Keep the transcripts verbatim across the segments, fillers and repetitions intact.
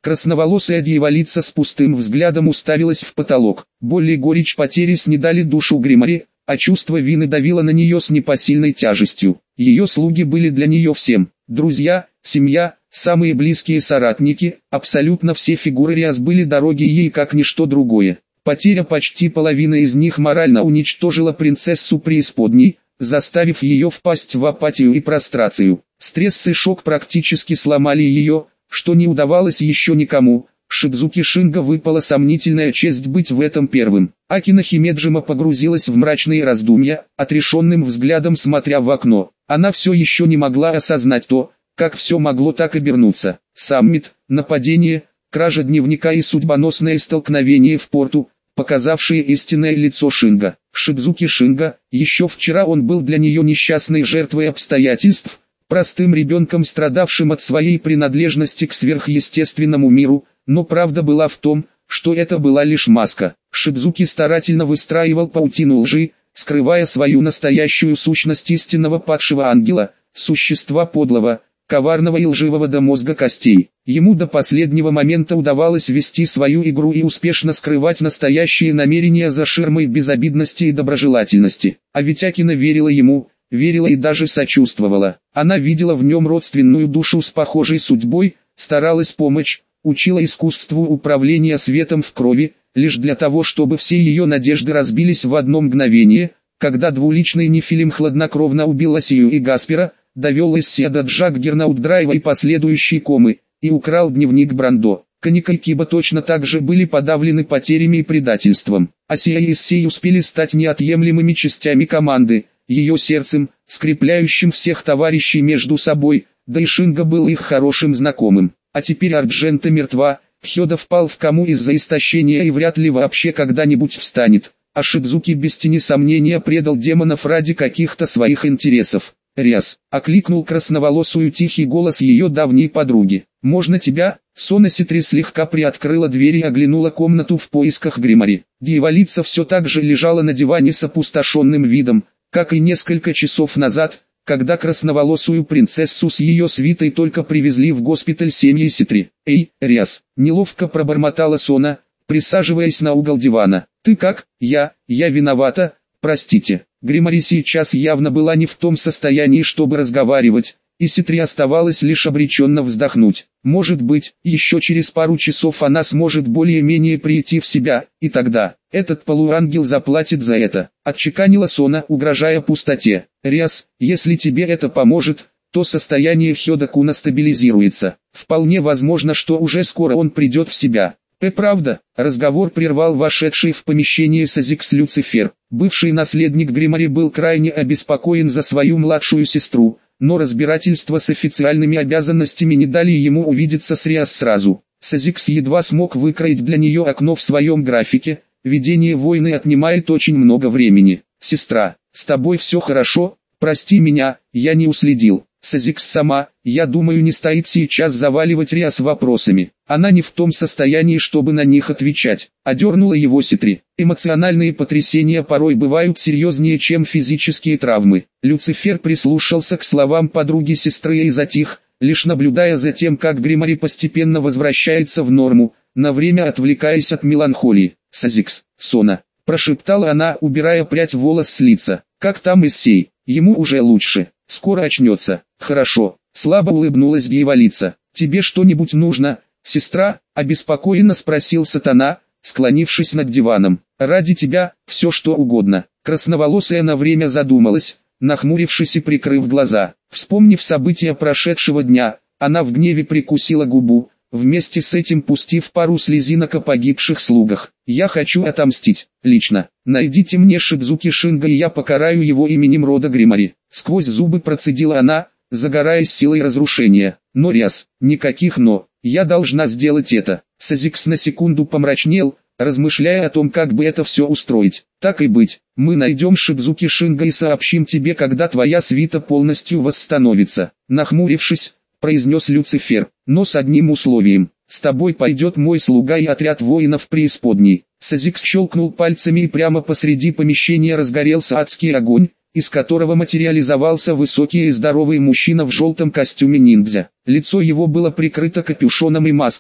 Красноволосая дьяволица с пустым взглядом уставилась в потолок. Боль и горечь потери снедали душу Гримари, а чувство вины давило на нее с непосильной тяжестью. Ее слуги были для нее всем. Друзья, семья, самые близкие соратники, абсолютно все фигуры Риас были дороги ей как ничто другое. Потеря почти половины из них морально уничтожила принцессу преисподней, заставив ее впасть в апатию и прострацию. Стресс и шок практически сломали ее, что не удавалось еще никому. Шидзуки Шинго выпала сомнительная честь быть в этом первым. Акина Химеджима погрузилась в мрачные раздумья, отрешенным взглядом смотря в окно. Она все еще не могла осознать то, как все могло так обернуться. Саммит, нападение, кража дневника и судьбоносное столкновение в порту, показавшие истинное лицо Шинго. Шидзуки Шинго, еще вчера он был для нее несчастной жертвой обстоятельств, простым ребенком, страдавшим от своей принадлежности к сверхъестественному миру, но правда была в том, что это была лишь маска. Шидзуки старательно выстраивал паутину лжи, скрывая свою настоящую сущность истинного падшего ангела, существа подлого, коварного и лживого до мозга костей. Ему до последнего момента удавалось вести свою игру и успешно скрывать настоящие намерения за ширмой безобидности и доброжелательности. А ведь Акина верила ему, верила и даже сочувствовала. Она видела в нем родственную душу с похожей судьбой, старалась помочь, учила искусству управления светом в крови, лишь для того, чтобы все ее надежды разбились в одно мгновение, когда двуличный Нефилим хладнокровно убил Асию и Гаспера, довел Исси до Джаггернаут-драйва и последующей комы, и украл дневник Брандо. Каника и Киба точно так же были подавлены потерями и предательством. Асия и Исси успели стать неотъемлемыми частями команды, ее сердцем, скрепляющим всех товарищей между собой, да и Шинго был их хорошим знакомым. А теперь Арджента мертва, Хёда впал в кому из-за истощения и вряд ли вообще когда-нибудь встанет, а Шидзуки без тени сомнения предал демонов ради каких-то своих интересов. «Риас», — окликнул красноволосую тихий голос ее давней подруги. «Можно тебя?» Сона Ситри слегка приоткрыла дверь и оглянула комнату в поисках Гримари. Дьяволица все так же лежала на диване с опустошенным видом, как и несколько часов назад, когда красноволосую принцессу с ее свитой только привезли в госпиталь семьи Ситри. «Эй, Риас», — неловко пробормотала Сона, присаживаясь на угол дивана. «Ты как?» «Я, я виновата, простите». Гримари сейчас явно была не в том состоянии, чтобы разговаривать, и Ситри оставалось лишь обреченно вздохнуть. Может быть, еще через пару часов она сможет более-менее прийти в себя, и тогда этот полуангел заплатит за это. Отчеканила Сона, угрожая пустоте. «Риас, если тебе это поможет, то состояние Хёда-куна стабилизируется. Вполне возможно, что уже скоро он придет в себя». «Э, правда?» — разговор прервал вошедший в помещение Сазикс Люцифер. Бывший наследник Гримари был крайне обеспокоен за свою младшую сестру, но разбирательства с официальными обязанностями не дали ему увидеться с Риас сразу. Сазикс едва смог выкроить для нее окно в своем графике, ведение войны отнимает очень много времени. «Сестра, с тобой все хорошо? Прости меня, я не уследил». Сазикс сама, я думаю, не стоит сейчас заваливать Риас вопросами. Она не в том состоянии, чтобы на них отвечать. Одернула его Ситри. Эмоциональные потрясения порой бывают серьезнее, чем физические травмы. Люцифер прислушался к словам подруги сестры и затих, лишь наблюдая за тем, как Гримари постепенно возвращается в норму, на время отвлекаясь от меланхолии. «Сазикс, Сона», — прошептала она, убирая прядь волос с лица. «Как там Иссей? Ему уже лучше. Скоро очнется». «Хорошо», — слабо улыбнулась дьяволица. «Тебе что-нибудь нужно, сестра?» — обеспокоенно спросил Сатана, склонившись над диваном. «Ради тебя, все что угодно». Красноволосая на время задумалась, нахмурившись и прикрыв глаза. Вспомнив события прошедшего дня, она в гневе прикусила губу, вместе с этим пустив пару слезинок о погибших слугах. «Я хочу отомстить, лично. Найдите мне Шидзуки Шинго, и я покараю его именем рода Гримари». Сквозь зубы процедила она, загораясь силой разрушения. «Но, Риас, никаких «но». Я должна сделать это». Сазикс на секунду помрачнел, размышляя о том, как бы это все устроить. «Так и быть, мы найдем Шидзуки Шинго и сообщим тебе, когда твоя свита полностью восстановится». Нахмурившись, произнес Люцифер, «но с одним условием. С тобой пойдет мой слуга и отряд воинов преисподней». Сазикс щелкнул пальцами, и прямо посреди помещения разгорелся адский огонь, из которого материализовался высокий и здоровый мужчина в желтом костюме ниндзя. Лицо его было прикрыто капюшоном и маской,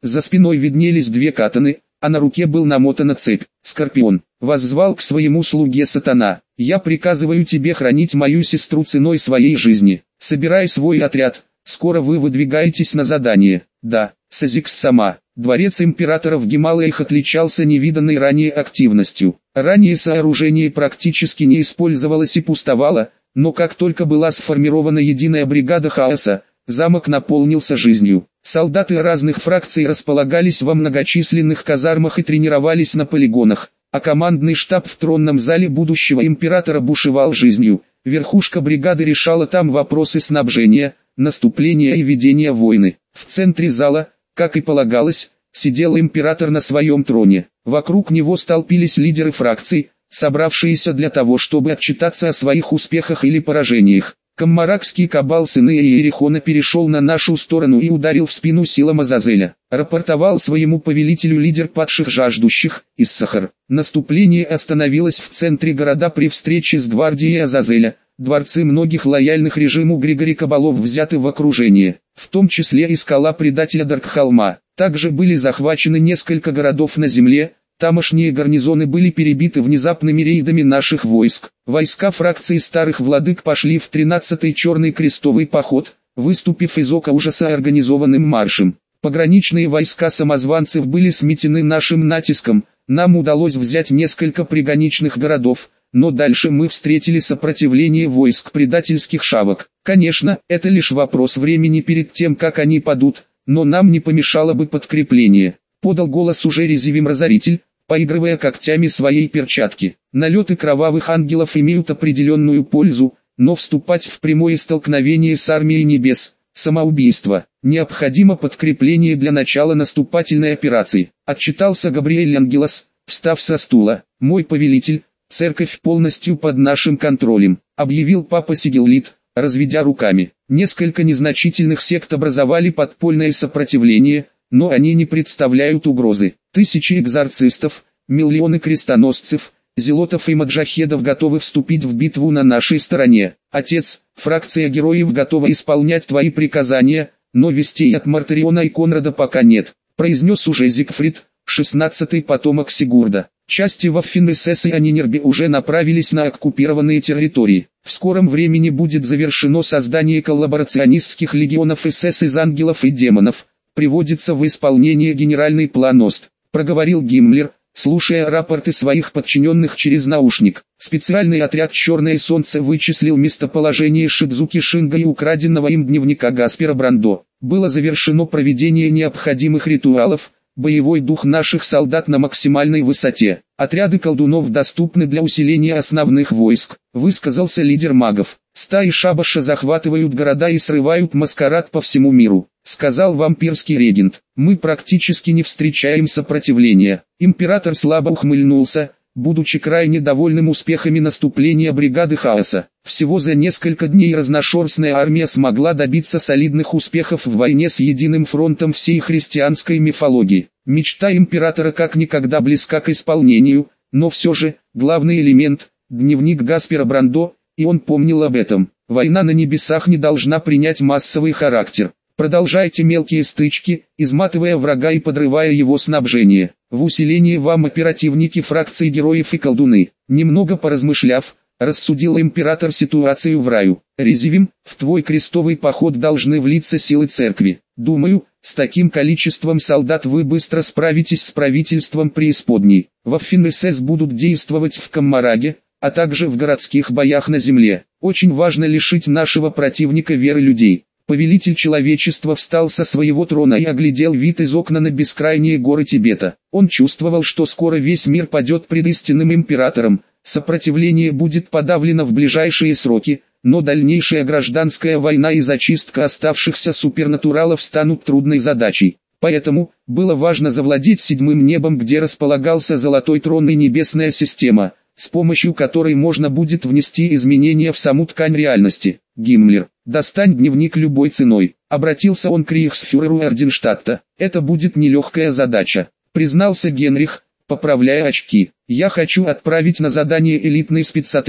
За спиной виднелись две катаны, а на руке был намотана цепь. Скорпион воззвал к своему слуге сатана: «Я приказываю тебе хранить мою сестру ценой своей жизни. Собирай свой отряд, скоро вы выдвигаетесь на задание». Да, Сазикс сама. Дворец императора в Гималаях отличался невиданной ранее активностью. Ранее сооружение практически не использовалось и пустовало, но как только была сформирована единая бригада хаоса, замок наполнился жизнью. Солдаты разных фракций располагались во многочисленных казармах и тренировались на полигонах, а командный штаб в тронном зале будущего императора бушевал жизнью. Верхушка бригады решала там вопросы снабжения, наступления и ведения войны. В центре зала, как и полагалось, сидел император на своем троне. Вокруг него столпились лидеры фракций, собравшиеся для того, чтобы отчитаться о своих успехах или поражениях. Каммаракский кабал сына Иерихона перешел на нашу сторону и ударил в спину силам Азазеля. Рапортовал своему повелителю лидер падших жаждущих, Иссахар. Наступление остановилось в центре города при встрече с гвардией Азазеля. Дворцы многих лояльных режиму Григори Кабалов взяты в окружение, в том числе и скала предателя Даркхалма. Также были захвачены несколько городов на земле. Тамошние гарнизоны были перебиты внезапными рейдами наших войск. Войска фракции старых владык пошли в тринадцатый черный крестовый поход, выступив из ока ужаса организованным маршем. Пограничные войска самозванцев были сметены нашим натиском, нам удалось взять несколько приграничных городов, но дальше мы встретили сопротивление войск предательских шавок. Конечно, это лишь вопрос времени перед тем, как они падут, но нам не помешало бы подкрепление. Подал голос уже Резивим Разоритель, поигрывая когтями своей перчатки. Налеты кровавых ангелов имеют определенную пользу, но вступать в прямое столкновение с армией небес – самоубийство. Необходимо подкрепление для начала наступательной операции. Отчитался Габриэль Ангелос, встав со стула. Мой повелитель, церковь полностью под нашим контролем, объявил папа Сигиллит, разведя руками. Несколько незначительных сект образовали подпольное сопротивление, но они не представляют угрозы. Тысячи экзорцистов, миллионы крестоносцев, зелотов и маджахедов готовы вступить в битву на нашей стороне. Отец, фракция героев готова исполнять твои приказания, но вестей от Мартариона и Конрада пока нет, произнес уже Зигфрид, шестнадцатый потомок Сигурда. Части Ваффен-эс эс и Анинербе уже направились на оккупированные территории. В скором времени будет завершено создание коллаборационистских легионов эс эс из ангелов и демонов. Приводится в исполнение генеральный план ОСТ, проговорил Гиммлер, слушая рапорты своих подчиненных через наушник. Специальный отряд «Черное солнце» вычислил местоположение Шидзуки Шинга и украденного им дневника Гаспера Брандо. Было завершено проведение необходимых ритуалов, боевой дух наших солдат на максимальной высоте. Отряды колдунов доступны для усиления основных войск, высказался лидер магов. Стаи шабаша захватывают города и срывают маскарад по всему миру, сказал вампирский регент. Мы практически не встречаем сопротивления. Император слабо ухмыльнулся, будучи крайне довольным успехами наступления бригады хаоса. Всего за несколько дней разношерстная армия смогла добиться солидных успехов в войне с единым фронтом всей христианской мифологии. Мечта императора как никогда близка к исполнению, но все же, главный элемент – дневник Гаспера Брандо, и он помнил об этом. Война на небесах не должна принять массовый характер. Продолжайте мелкие стычки, изматывая врага и подрывая его снабжение. В усилении вам оперативники фракции героев и колдуны. Немного поразмышляв, рассудил император ситуацию в раю. Резивим, в твой крестовый поход должны влиться силы церкви. Думаю, с таким количеством солдат вы быстро справитесь с правительством преисподней. Ваффен-эс эс будут действовать в Каммараге, а также в городских боях на земле. Очень важно лишить нашего противника веры людей. Повелитель человечества встал со своего трона и оглядел вид из окна на бескрайние горы Тибета. Он чувствовал, что скоро весь мир падет пред истинным императором, сопротивление будет подавлено в ближайшие сроки, но дальнейшая гражданская война и зачистка оставшихся супернатуралов станут трудной задачей. Поэтому, было важно завладеть седьмым небом, где располагался золотой трон и небесная система, с помощью которой можно будет внести изменения в саму ткань реальности. Гиммлер, достань дневник любой ценой. Обратился он к рейхсфюреру Эрденштадта. Это будет нелегкая задача, признался Генрих, поправляя очки. Я хочу отправить на задание элитный спецотряд,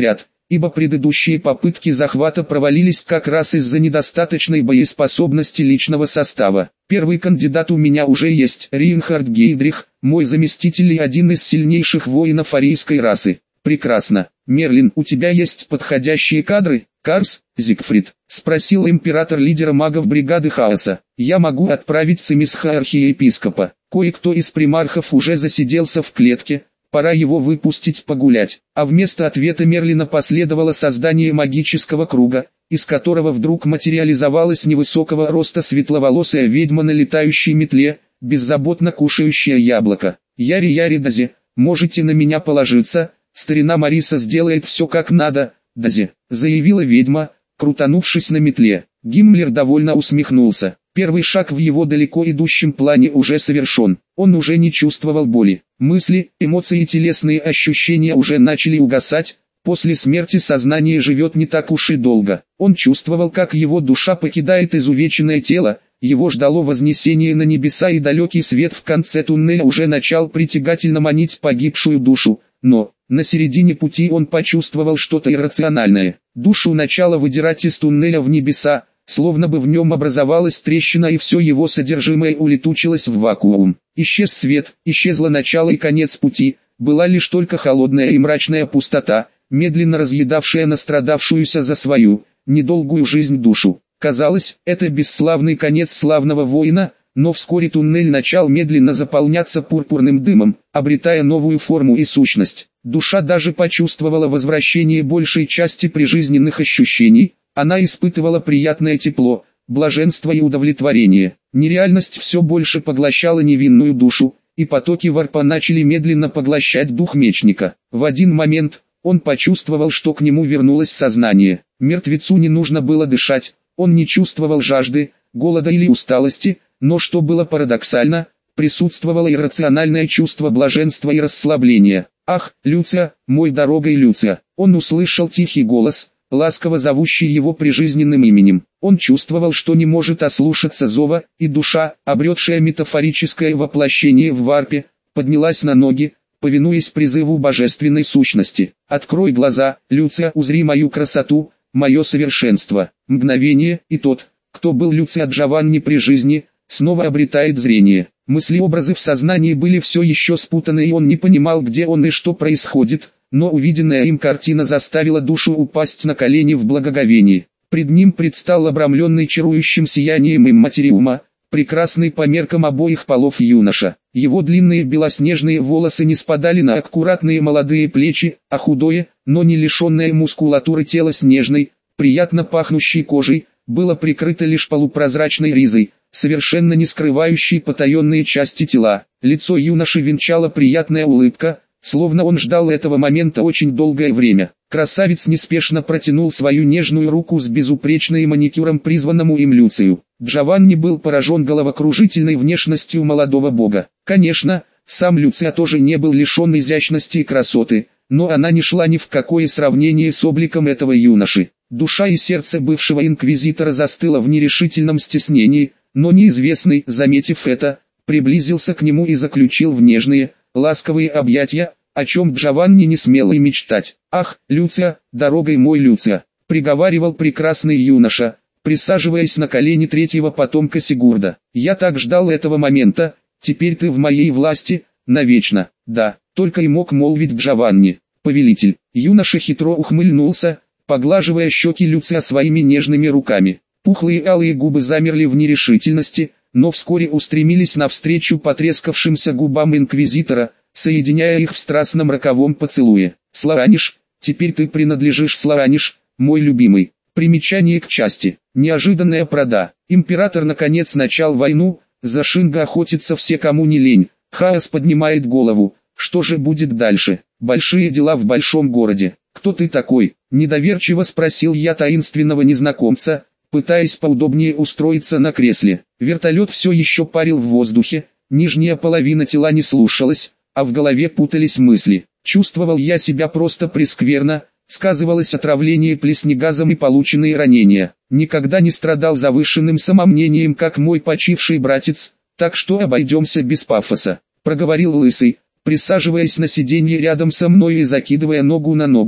ибо предыдущие попытки захвата провалились как раз из-за недостаточной боеспособности личного состава. Первый кандидат у меня уже есть, Рейнхард Гейдрих, мой заместитель и один из сильнейших воинов арийской расы. Прекрасно. Мерлин, у тебя есть подходящие кадры? Карс, Зигфрид, спросил император лидера магов бригады хаоса. Я могу отправить цимисха архиепископа. Кое-кто из примархов уже засиделся в клетке, пора его выпустить погулять. А вместо ответа Мерлина последовало создание магического круга, из которого вдруг материализовалась невысокого роста светловолосая ведьма на летающей метле, беззаботно кушающая яблоко. Яри-яри Дази, можете на меня положиться, старина Мариса сделает все как надо, Дази, заявила ведьма, крутанувшись на метле. Гиммлер довольно усмехнулся. Первый шаг в его далеко идущем плане уже совершен. Он уже не чувствовал боли. Мысли, эмоции и телесные ощущения уже начали угасать. После смерти сознание живет не так уж и долго. Он чувствовал, как его душа покидает изувеченное тело. Его ждало вознесение на небеса, и далекий свет в конце туннеля уже начал притягательно манить погибшую душу. Но, на середине пути он почувствовал что-то иррациональное. Душу начало выдирать из туннеля в небеса, словно бы в нем образовалась трещина, и все его содержимое улетучилось в вакуум. Исчез свет, исчезло начало и конец пути, была лишь только холодная и мрачная пустота, медленно разъедавшая настрадавшуюся за свою, недолгую жизнь душу. Казалось, это бесславный конец славного воина, но вскоре туннель начал медленно заполняться пурпурным дымом, обретая новую форму и сущность. Душа даже почувствовала возвращение большей части прижизненных ощущений. Она испытывала приятное тепло, блаженство и удовлетворение. Нереальность все больше поглощала невинную душу, и потоки варпа начали медленно поглощать дух мечника. В один момент, он почувствовал, что к нему вернулось сознание. Мертвецу не нужно было дышать, он не чувствовал жажды, голода или усталости, но что было парадоксально, присутствовало иррациональное чувство блаженства и расслабления. «Ах, Люция, мой дорогой Люция!» Он услышал тихий голос, ласково зовущий его прижизненным именем. Он чувствовал, что не может ослушаться зова, и душа, обретшая метафорическое воплощение в варпе, поднялась на ноги, повинуясь призыву божественной сущности. «Открой глаза, Люция, узри мою красоту, мое совершенство». Мгновение, и тот, кто был Люция Джованни при жизни, снова обретает зрение. Мысли-образы в сознании были все еще спутаны, и он не понимал, где он и что происходит, но увиденная им картина заставила душу упасть на колени в благоговении. Пред ним предстал обрамленный чарующим сиянием имматериума, прекрасный по меркам обоих полов юноша. Его длинные белоснежные волосы не спадали на аккуратные молодые плечи, а худое, но не лишенное мускулатуры тело с нежной, приятно пахнущей кожей, было прикрыто лишь полупрозрачной ризой, совершенно не скрывающей потаенные части тела. Лицо юноши венчала приятная улыбка, словно он ждал этого момента очень долгое время. Красавец неспешно протянул свою нежную руку с безупречной маникюром призванному им Люцию. Джованни был поражен головокружительной внешностью молодого бога. Конечно, сам Люция тоже не был лишен изящности и красоты, но она не шла ни в какое сравнение с обликом этого юноши. Душа и сердце бывшего инквизитора застыло в нерешительном стеснении, но неизвестный, заметив это, приблизился к нему и заключил в нежные, ласковые объятия, о чем Джованни не смел и мечтать. «Ах, Люция, дорогой мой Люция», — приговаривал прекрасный юноша, присаживаясь на колени третьего потомка Сигурда. «Я так ждал этого момента, теперь ты в моей власти, навечно». «Да», — только и мог молвить Джованни. «Повелитель». Юноша хитро ухмыльнулся, поглаживая щеки Люция своими нежными руками. Пухлые алые губы замерли в нерешительности, но вскоре устремились навстречу потрескавшимся губам инквизитора, соединяя их в страстном роковом поцелуе. «Слараниш, теперь ты принадлежишь Слараниш, мой любимый». Примечание к части. Неожиданная прода. Император наконец начал войну, за Шинга охотятся все, кому не лень. Хаос поднимает голову. Что же будет дальше? Большие дела в большом городе. «Кто ты такой?» – недоверчиво спросил я таинственного незнакомца, пытаясь поудобнее устроиться на кресле. Вертолет все еще парил в воздухе, нижняя половина тела не слушалась, а в голове путались мысли. Чувствовал я себя просто прескверно, сказывалось отравление плеснегазом и полученные ранения. Никогда не страдал завышенным самомнением, как мой почивший братец, так что обойдемся без пафоса, проговорил Лысый, присаживаясь на сиденье рядом со мной и закидывая ногу на ногу.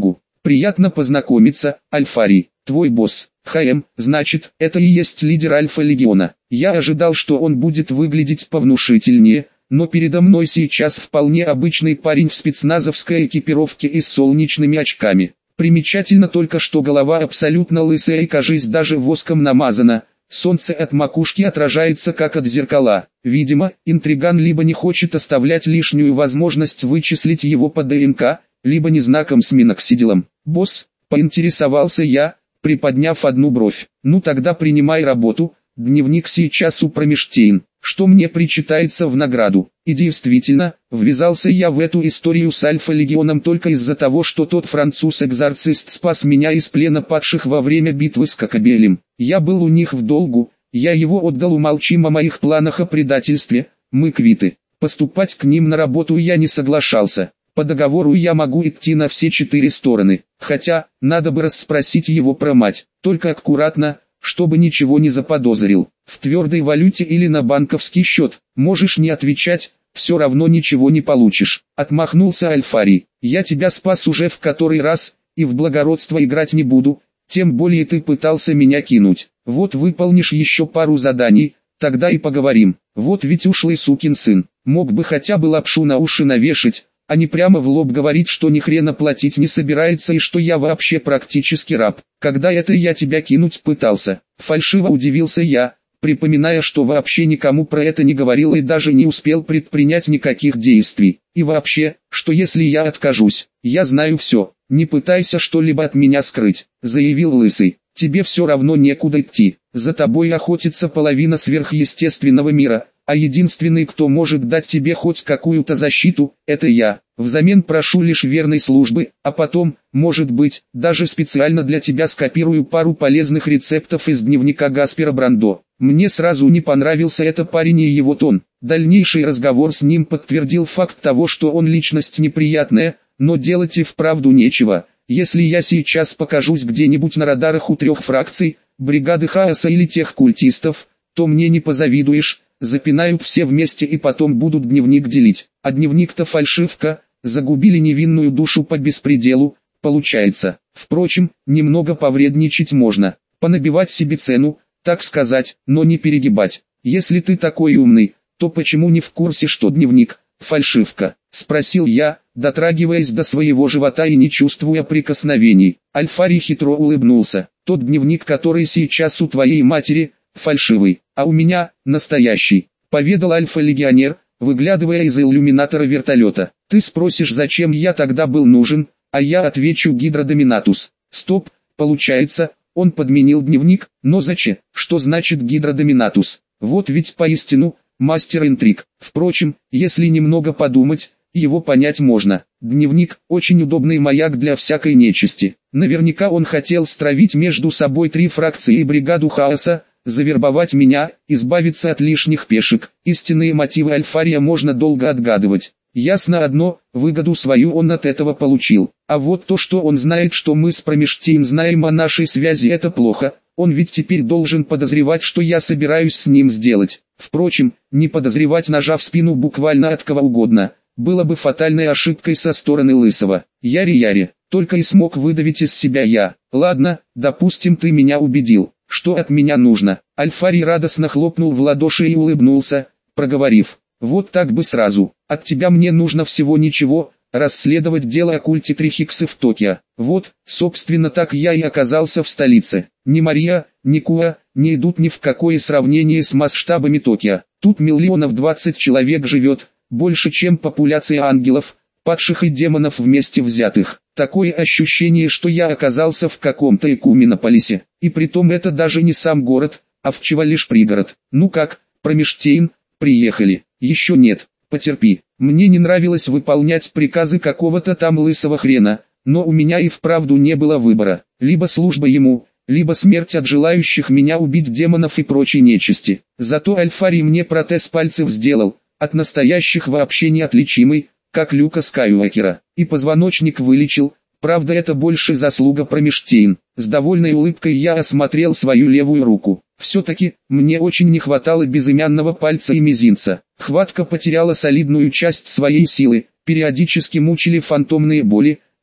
Приятно познакомиться, Альфари. Твой босс, ХМ, значит, это и есть лидер Альфа-легиона. Я ожидал, что он будет выглядеть повнушительнее, но передо мной сейчас вполне обычный парень в спецназовской экипировке и с солнечными очками. Примечательно только, что голова абсолютно лысая и, кажись, даже воском намазана. Солнце от макушки отражается как от зеркала. Видимо, интриган либо не хочет оставлять лишнюю возможность вычислить его по ДНК, либо не знаком с миноксидилом. «Босс», — поинтересовался я, приподняв одну бровь. «Ну тогда принимай работу, дневник сейчас у Промештейн. Что мне причитается в награду?» И действительно, ввязался я в эту историю с Альфа-легионом только из-за того, что тот француз-экзорцист спас меня из плена падших во время битвы с Кокобелем. Я был у них в долгу, я его отдал, умолчим о моих планах о предательстве, мы квиты. Поступать к ним на работу я не соглашался. По договору я могу идти на все четыре стороны, хотя, надо бы расспросить его про мать, только аккуратно, чтобы ничего не заподозрил. В твердой валюте или на банковский счет, можешь не отвечать, все равно ничего не получишь. Отмахнулся Альфари. Я тебя спас уже в который раз, и в благородство играть не буду, тем более ты пытался меня кинуть. Вот выполнишь еще пару заданий, тогда и поговорим. Вот ведь ушлый сукин сын, мог бы хотя бы лапшу на уши навешать, а не прямо в лоб говорить, что ни хрена платить не собирается и что я вообще практически раб. Когда это я тебя кинуть пытался? Фальшиво удивился я, припоминая, что вообще никому про это не говорил и даже не успел предпринять никаких действий. И вообще, что если я откажусь? Я знаю все, не пытайся что-либо от меня скрыть, заявил Лысый. Тебе все равно некуда идти, за тобой охотится половина сверхъестественного мира. А единственный, кто может дать тебе хоть какую-то защиту, это я. Взамен прошу лишь верной службы, а потом, может быть, даже специально для тебя скопирую пару полезных рецептов из дневника Гаспера Брандо. Мне сразу не понравился этот парень и его тон. Дальнейший разговор с ним подтвердил факт того, что он личность неприятная, но делать и вправду нечего. Если я сейчас покажусь где-нибудь на радарах у трех фракций, бригады хаоса или тех культистов, то мне не позавидуешь. Запинают все вместе и потом будут дневник делить. А дневник-то фальшивка, загубили невинную душу по беспределу, получается. Впрочем, немного повредничать можно, понабивать себе цену, так сказать, но не перегибать. Если ты такой умный, то почему не в курсе, что дневник – фальшивка? Спросил я, дотрагиваясь до своего живота и не чувствуя прикосновений. Альфари хитро улыбнулся. Тот дневник, который сейчас у твоей матери – фальшивый, а у меня – настоящий, поведал Альфа-легионер, выглядывая из иллюминатора вертолета. Ты спросишь, зачем я тогда был нужен, а я отвечу: Гидродоминатус. Стоп, получается, он подменил дневник, но зачем? Что значит Гидродоминатус? Вот ведь поистину, мастер интриг. Впрочем, если немного подумать, его понять можно. Дневник – очень удобный маяк для всякой нечисти. Наверняка он хотел стравить между собой три фракции и бригаду хаоса, завербовать меня, избавиться от лишних пешек. Истинные мотивы Альфария можно долго отгадывать. Ясно одно, выгоду свою он от этого получил. А вот то, что он знает, что мы с Промештейн знаем о нашей связи, это плохо. Он ведь теперь должен подозревать, что я собираюсь с ним сделать. Впрочем, не подозревать, ножа в спину буквально от кого угодно, было бы фатальной ошибкой со стороны Лысого. Яри-яри, только и смог выдавить из себя я. Ладно, допустим, ты меня убедил. Что от меня нужно? Альфари радостно хлопнул в ладоши и улыбнулся, проговорив: вот так бы сразу. От тебя мне нужно всего ничего, расследовать дело о культе Трихиксы в Токио. Вот, собственно, так я и оказался в столице. Ни Мария, ни Куа не идут ни в какое сравнение с масштабами Токио. Тут миллионов двадцать человек живет, больше чем популяция ангелов, падших и демонов вместе взятых. Такое ощущение, что я оказался в каком-то Экуминополисе. И притом это даже не сам город, а всего лишь пригород. Ну как, Промештейн, приехали? Еще нет, потерпи. Мне не нравилось выполнять приказы какого-то там лысого хрена, но у меня и вправду не было выбора. Либо служба ему, либо смерть от желающих меня убить демонов и прочей нечисти. Зато Альфари мне протез пальцев сделал, от настоящих вообще неотличимый, как Люка Скайуокера, и позвоночник вылечил. Правда, это больше заслуга Промештейн. С довольной улыбкой я осмотрел свою левую руку. Все-таки, мне очень не хватало безымянного пальца и мизинца. Хватка потеряла солидную часть своей силы, периодически мучили фантомные боли,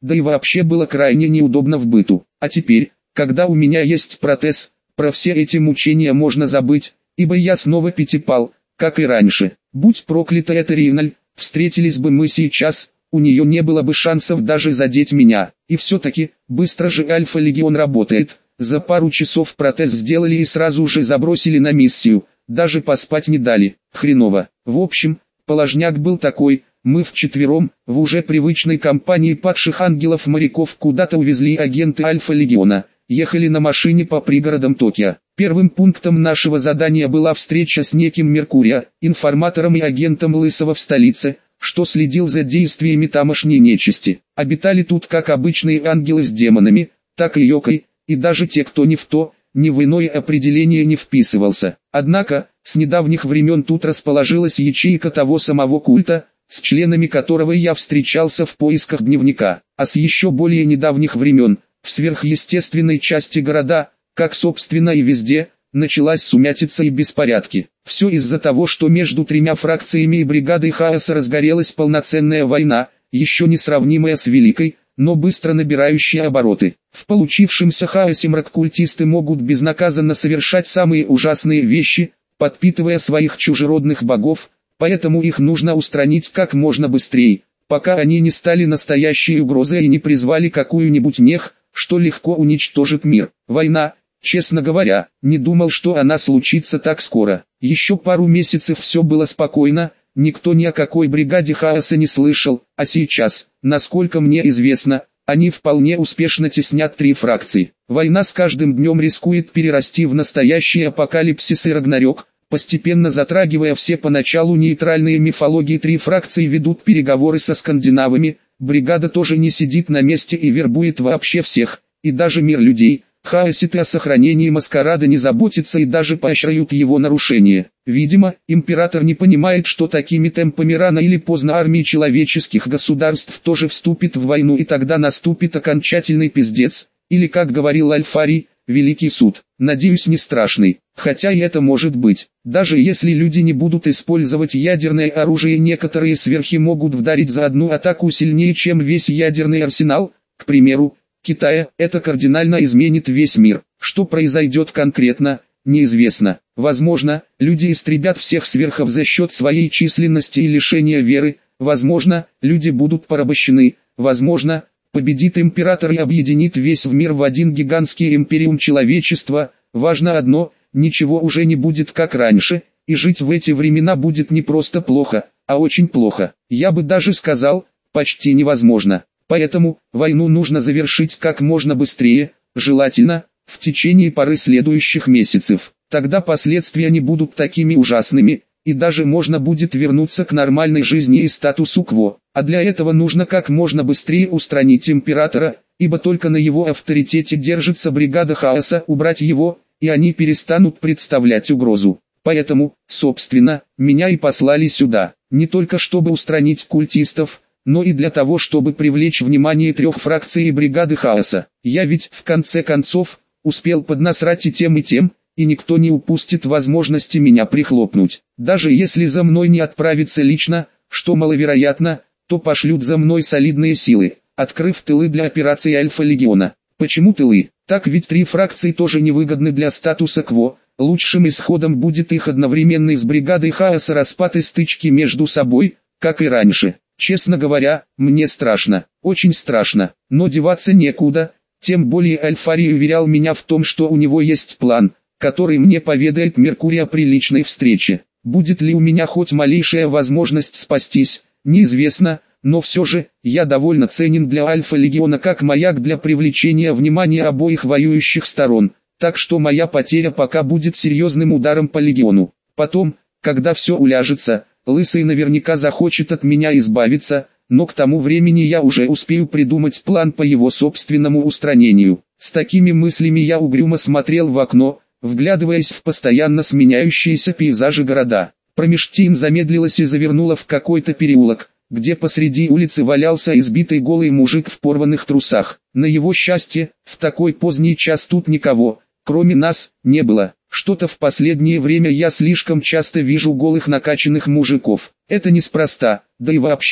да и вообще было крайне неудобно в быту. А теперь, когда у меня есть протез, про все эти мучения можно забыть, ибо я снова пятипал, как и раньше. Будь проклята эта Риналь, встретились бы мы сейчас, у нее не было бы шансов даже задеть меня. И все-таки, быстро же Альфа-Легион работает, за пару часов протез сделали и сразу же забросили на миссию, даже поспать не дали, хреново. В общем, положняк был такой, мы вчетвером, в уже привычной компании падших ангелов-моряков куда-то увезли агенты Альфа-Легиона, ехали на машине по пригородам Токио. Первым пунктом нашего задания была встреча с неким Меркурио, информатором и агентом Лысого в столице, что следил за действиями тамошней нечисти. Обитали тут как обычные ангелы с демонами, так и йокой, и даже те, кто ни в то, ни в иное определение не вписывался. Однако, с недавних времен тут расположилась ячейка того самого культа, с членами которого я встречался в поисках дневника, а с еще более недавних времен, в сверхъестественной части города, как собственно и везде, началась сумятица и беспорядки. Все из-за того, что между тремя фракциями и бригадой хаоса разгорелась полноценная война, еще не сравнимая с Великой, но быстро набирающая обороты. В получившемся хаосе мраккультисты могут безнаказанно совершать самые ужасные вещи, подпитывая своих чужеродных богов, поэтому их нужно устранить как можно быстрее, пока они не стали настоящей угрозой и не призвали какую-нибудь нех, что легко уничтожит мир. Война, честно говоря, не думал, что она случится так скоро. Еще пару месяцев все было спокойно, никто ни о какой бригаде хаоса не слышал, а сейчас, насколько мне известно, они вполне успешно теснят три фракции. Война с каждым днем рискует перерасти в настоящий апокалипсис и рагнарёк, постепенно затрагивая все поначалу нейтральные мифологии. Три фракции ведут переговоры со скандинавами, бригада тоже не сидит на месте и вербует вообще всех, и даже мир людей. Хаоситы о сохранении маскарада не заботятся и даже поощряют его нарушение. Видимо, император не понимает, что такими темпами рано или поздно армии человеческих государств тоже вступит в войну, и тогда наступит окончательный пиздец, или, как говорил Альфарий, Великий суд. Надеюсь, не страшный, хотя и это может быть. Даже если люди не будут использовать ядерное оружие, некоторые сверхи могут вдарить за одну атаку сильнее, чем весь ядерный арсенал, к примеру, Китая. Это кардинально изменит весь мир. Что произойдет конкретно, неизвестно. Возможно, люди истребят всех сверхов за счет своей численности и лишения веры. Возможно, люди будут порабощены. Возможно, победит император и объединит весь в мир в один гигантский империум человечества. Важно одно, ничего уже не будет как раньше, и жить в эти времена будет не просто плохо, а очень плохо. Я бы даже сказал, почти невозможно. Поэтому, войну нужно завершить как можно быстрее, желательно, в течение пары следующих месяцев. Тогда последствия не будут такими ужасными, и даже можно будет вернуться к нормальной жизни и статусу кво. А для этого нужно как можно быстрее устранить императора, ибо только на его авторитете держится бригада хаоса. Убрать его, и они перестанут представлять угрозу. Поэтому, собственно, меня и послали сюда, не только чтобы устранить культистов, но и для того, чтобы привлечь внимание трех фракций и бригады хаоса. Я ведь, в конце концов, успел поднасрать и тем и тем, и никто не упустит возможности меня прихлопнуть. Даже если за мной не отправиться лично, что маловероятно, то пошлют за мной солидные силы, открыв тылы для операции Альфа-Легиона. Почему тылы? Так ведь три фракции тоже невыгодны для статуса кво. Лучшим исходом будет их одновременный с бригадой хаоса распад и стычки между собой, как и раньше. Честно говоря, мне страшно, очень страшно, но деваться некуда, тем более Альфарий уверял меня в том, что у него есть план, который мне поведает Меркурий о приличной встрече. Будет ли у меня хоть малейшая возможность спастись, неизвестно, но все же, я довольно ценен для Альфа-Легиона как маяк для привлечения внимания обоих воюющих сторон, так что моя потеря пока будет серьезным ударом по Легиону. Потом, когда все уляжется, Лысый наверняка захочет от меня избавиться, но к тому времени я уже успею придумать план по его собственному устранению. С такими мыслями я угрюмо смотрел в окно, вглядываясь в постоянно сменяющиеся пейзажи города. Промеж тем замедлилась и завернула в какой-то переулок, где посреди улицы валялся избитый голый мужик в порванных трусах. На его счастье, в такой поздний час тут никого, кроме нас, не было. Что-то в последнее время я слишком часто вижу голых накачанных мужиков. Это неспроста, да и вообще,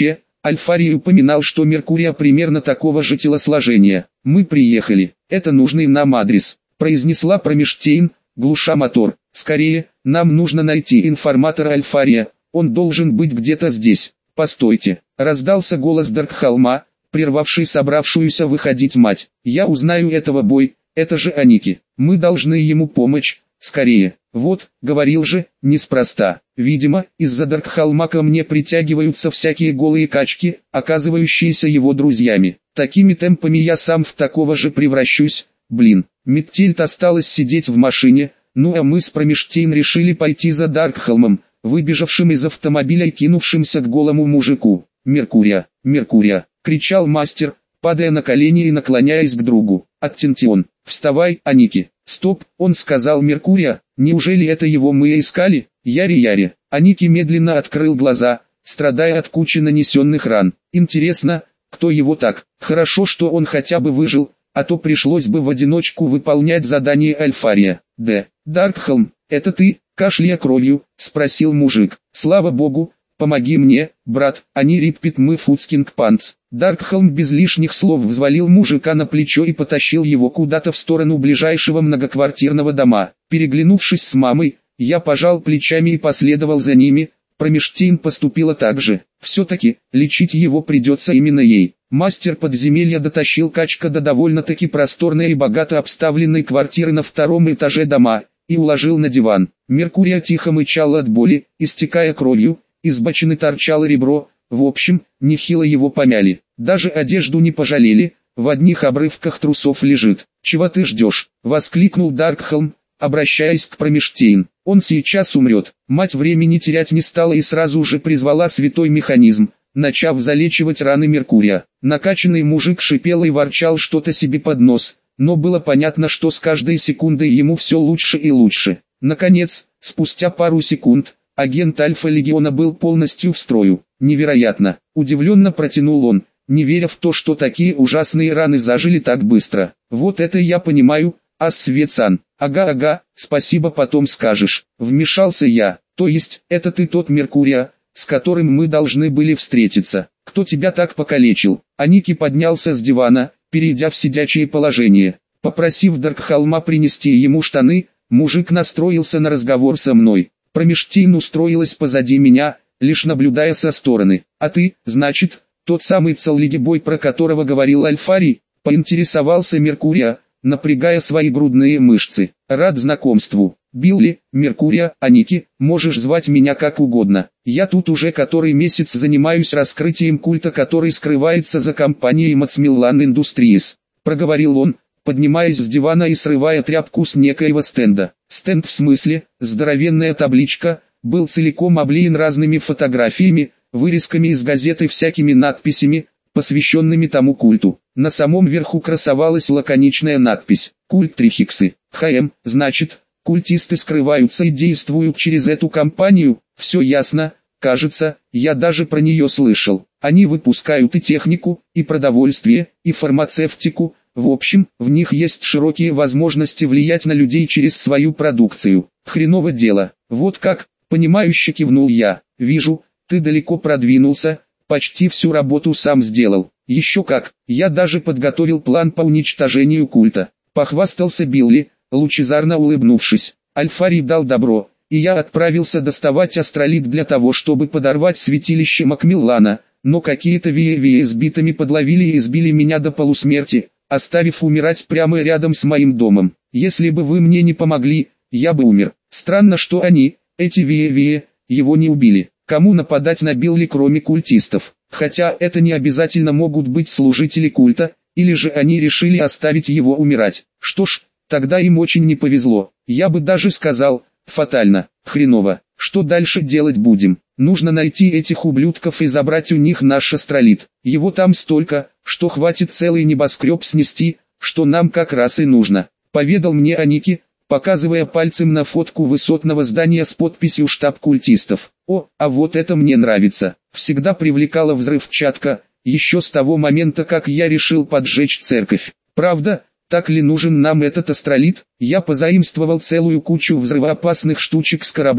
Альфарий упоминал, что Меркурия примерно такого же телосложения. «Мы приехали. Это нужный нам адрес», — произнесла Промештейн, глуша мотор. «Скорее, нам нужно найти информатора Альфария. Он должен быть где-то здесь». «Постойте», — раздался голос Даркхолма, прервавший собравшуюся выходить мать. «Я узнаю этого бой, это же Аники. Мы должны ему помочь, скорее». «Вот, говорил же, неспроста. Видимо, из-за Даркхолма ко мне притягиваются всякие голые качки, оказывающиеся его друзьями. Такими темпами я сам в такого же превращусь. Блин». Миттельт осталась сидеть в машине, ну а мы с Промештейн решили пойти за Даркхолмом, выбежавшим из автомобиля и кинувшимся к голому мужику. «Меркурия, Меркурия!» — кричал мастер, падая на колени и наклоняясь к другу. «Аттентион, вставай, Аники!» «Стоп!» — он сказал. «Меркурия, неужели это его мы искали?» «Яри-яри!» Аники медленно открыл глаза, страдая от кучи нанесенных ран. «Интересно, кто его так? Хорошо, что он хотя бы выжил, а то пришлось бы в одиночку выполнять задание Альфария». «Да, Даркхолм, это ты?» — кашляя кровью, спросил мужик. «Слава богу, помоги мне, брат, а не риппит мы фудскинг панц». Даркхолм без лишних слов взвалил мужика на плечо и потащил его куда-то в сторону ближайшего многоквартирного дома. Переглянувшись с мамой, я пожал плечами и последовал за ними. Промештейн поступила так же. Все-таки, лечить его придется именно ей. Мастер подземелья дотащил качка до довольно-таки просторной и богато обставленной квартиры на втором этаже дома и уложил на диван. Меркурия тихо мычала от боли, истекая кровью, из бочины торчало ребро. В общем, нехило его помяли. Даже одежду не пожалели, в одних обрывках трусов лежит. «Чего ты ждешь?» — воскликнул Даркхолм, обращаясь к Промештейн. «Он сейчас умрет». Мать времени терять не стала и сразу же призвала святой механизм, начав залечивать раны Меркурия. Накачанный мужик шипел и ворчал что-то себе под нос, но было понятно, что с каждой секундой ему все лучше и лучше. Наконец, спустя пару секунд, агент Альфа-легиона был полностью в строю. «Невероятно!» — удивленно протянул он, не веря в то, что такие ужасные раны зажили так быстро. «Вот это я понимаю, Ас-Свет-сан. Ага-ага, спасибо, потом скажешь». Вмешался я. «То есть, это ты тот Меркурия, с которым мы должны были встретиться? Кто тебя так покалечил?» Аники поднялся с дивана, перейдя в сидячее положение. Попросив Даркхолма принести ему штаны, мужик настроился на разговор со мной. Промештейн устроилась позади меня, лишь наблюдая со стороны. «А ты, значит, тот самый Целлигибой, про которого говорил Альфарий?» — поинтересовался Меркурия, напрягая свои грудные мышцы. «Рад знакомству. Билли, Меркурия, Аники, можешь звать меня как угодно. Я тут уже который месяц занимаюсь раскрытием культа, который скрывается за компанией Macmillan Industries», — проговорил он, поднимаясь с дивана и срывая тряпку с некоего стенда. Стенд, в смысле, здоровенная табличка, был целиком облеен разными фотографиями, вырезками из газеты, всякими надписями, посвященными тому культу. На самом верху красовалась лаконичная надпись «Культ Трихиксы». ХМ, значит, культисты скрываются и действуют через эту компанию. Все ясно, кажется, я даже про нее слышал. Они выпускают и технику, и продовольствие, и фармацевтику. В общем, в них есть широкие возможности влиять на людей через свою продукцию. Хреново дело. Вот как, понимающе кивнул я. Вижу, ты далеко продвинулся, почти всю работу сам сделал. Еще как, я даже подготовил план по уничтожению культа. Похвастался Билли, лучезарно улыбнувшись. Альфарий дал добро, и я отправился доставать астролит для того, чтобы подорвать святилище Макмиллана, но какие-то веевеи с битами подловили и избили меня до полусмерти, оставив умирать прямо рядом с моим домом. Если бы вы мне не помогли, я бы умер. Странно, что они, эти веевеи, его не убили. Кому нападать на Билли, кроме культистов? Хотя это не обязательно могут быть служители культа, или же они решили оставить его умирать. Что ж, тогда им очень не повезло. Я бы даже сказал, фатально, хреново. Что дальше делать будем? Нужно найти этих ублюдков и забрать у них наш астролит. Его там столько, что хватит целый небоскреб снести, что нам как раз и нужно. Поведал мне Аники, показывая пальцем на фотку высотного здания с подписью «Штаб культистов». О, а вот это мне нравится. Всегда привлекала взрывчатка, еще с того момента, как я решил поджечь церковь. Правда, так ли нужен нам этот астролит? Я позаимствовал целую кучу взрывоопасных штучек с корабля,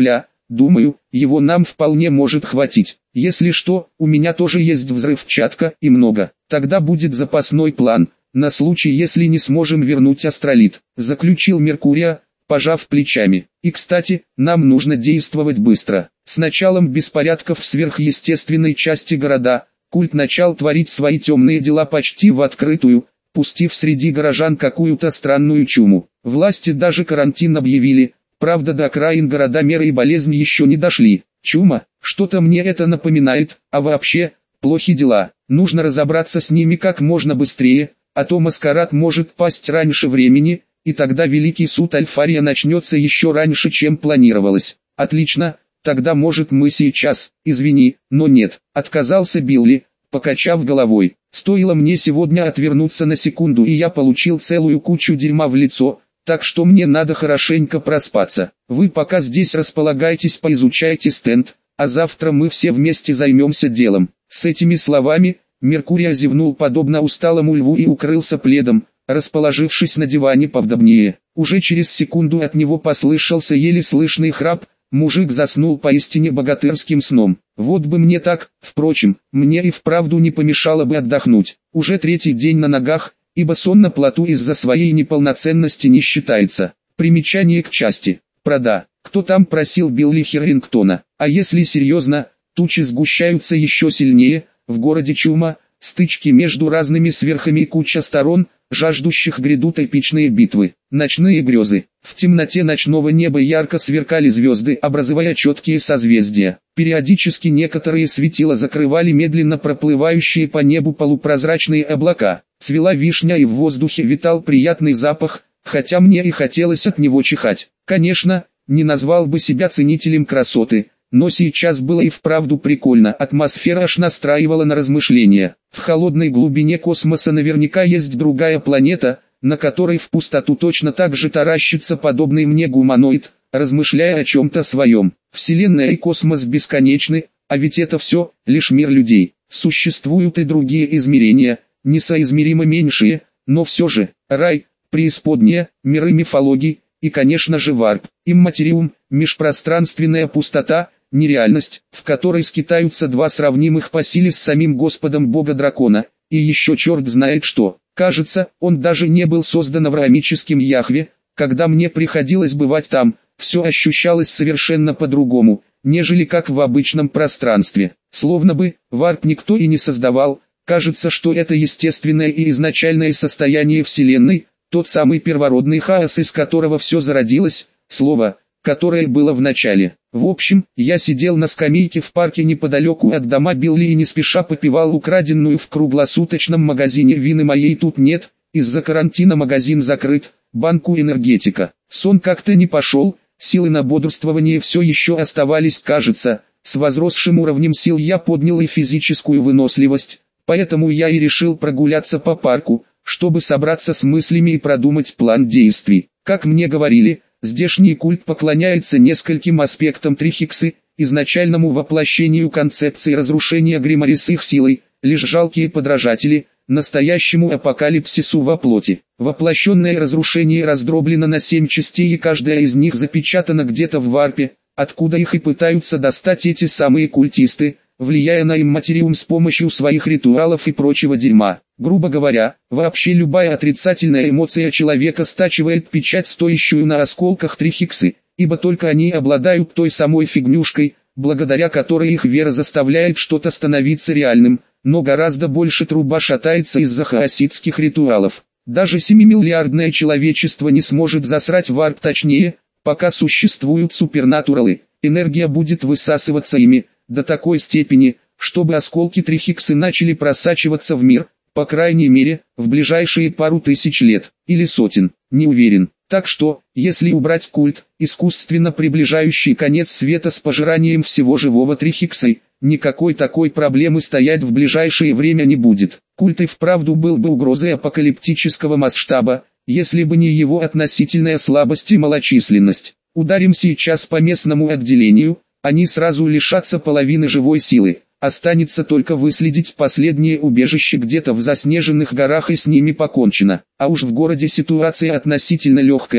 думаю, его нам вполне может хватить. Если что, у меня тоже есть взрывчатка и много. Тогда будет запасной план, на случай если не сможем вернуть астролит», — заключил Меркурия, пожав плечами. «И кстати, нам нужно действовать быстро. С началом беспорядков в сверхъестественной части города, культ начал творить свои темные дела почти в открытую, пустив среди горожан какую-то странную чуму. Власти даже карантин объявили, правда до окраин города меры и болезни еще не дошли. Чума, что-то мне это напоминает, а вообще, плохи дела, нужно разобраться с ними как можно быстрее, а то маскарад может пасть раньше времени, и тогда Великий суд Альфария начнется еще раньше, чем планировалось». «Отлично, тогда может мы сейчас, извини, но нет», — отказался Билли, покачав головой. «Стоило мне сегодня отвернуться на секунду, и я получил целую кучу дерьма в лицо, так что мне надо хорошенько проспаться. Вы пока здесь располагайтесь, поизучайте стенд, а завтра мы все вместе займемся делом». С этими словами, Меркурий зевнул подобно усталому льву и укрылся пледом, расположившись на диване повдобнее. Уже через секунду от него послышался еле слышный храп, мужик заснул поистине богатырским сном. Вот бы мне так, впрочем, мне и вправду не помешало бы отдохнуть. Уже третий день на ногах, ибо сон на плоту из-за своей неполноценности не считается. Примечание к части. Прода. Кто там просил Билли Херрингтона? А если серьезно, тучи сгущаются еще сильнее, в городе чума, стычки между разными сверхами и куча сторон, жаждущих грядут эпичные битвы. Ночные грезы. В темноте ночного неба ярко сверкали звезды, образуя четкие созвездия. Периодически некоторые светила закрывали медленно проплывающие по небу полупрозрачные облака. Цвела вишня, и в воздухе витал приятный запах, хотя мне и хотелось от него чихать. Конечно, не назвал бы себя ценителем красоты, но сейчас было и вправду прикольно, атмосфера аж настраивала на размышления. В холодной глубине космоса наверняка есть другая планета, на которой в пустоту точно так же таращится подобный мне гуманоид, размышляя о чем-то своем. Вселенная и космос бесконечны, а ведь это все, лишь мир людей. Существуют и другие измерения, несоизмеримо меньшие, но все же, рай, преисподняя, миры мифологий, и конечно же варп, имматериум, межпространственная пустота, нереальность, в которой скитаются два сравнимых по силе с самим Господом Бога-дракона, и еще черт знает что. Кажется, он даже не был создан авраамическим Яхве, когда мне приходилось бывать там, все ощущалось совершенно по-другому, нежели как в обычном пространстве. Словно бы, варп никто и не создавал, кажется, что это естественное и изначальное состояние Вселенной, тот самый первородный хаос, из которого все зародилось, слово, которое было в начале. В общем, я сидел на скамейке в парке неподалеку от дома Билли и не спеша попивал украденную в круглосуточном магазине вины. Моей тут нет, из-за карантина магазин закрыт, банку энергетика. Сон как-то не пошел, силы на бодрствование все еще оставались, кажется. С возросшим уровнем сил я поднял и физическую выносливость, поэтому я и решил прогуляться по парку, чтобы собраться с мыслями и продумать план действий. Как мне говорили, здешний культ поклоняется нескольким аспектам Трихиксы, изначальному воплощению концепции разрушения Гримари с их силой, лишь жалкие подражатели, настоящему апокалипсису во плоти. Воплощенное разрушение раздроблено на семь частей, и каждая из них запечатана где-то в варпе, откуда их и пытаются достать эти самые культисты, влияя на имматериум с помощью своих ритуалов и прочего дерьма. Грубо говоря, вообще любая отрицательная эмоция человека стачивает печать, стоящую на осколках Трихиксы, ибо только они обладают той самой фигнюшкой, благодаря которой их вера заставляет что-то становиться реальным, но гораздо больше труба шатается из-за хаоситских ритуалов. Даже семимиллиардное человечество не сможет засрать варп, точнее, пока существуют супернатуралы, энергия будет высасываться ими, до такой степени, чтобы осколки Трихиксы начали просачиваться в мир, по крайней мере, в ближайшие пару тысяч лет, или сотен, не уверен. Так что, если убрать культ, искусственно приближающий конец света с пожиранием всего живого Трихиксой, никакой такой проблемы стоять в ближайшее время не будет. Культ и вправду был бы угрозой апокалиптического масштаба, если бы не его относительная слабость и малочисленность. Ударим сейчас по местному отделению, они сразу лишатся половины живой силы. Останется только выследить последнее убежище где-то в заснеженных горах, и с ними покончено. А уж в городе ситуация относительно легкая,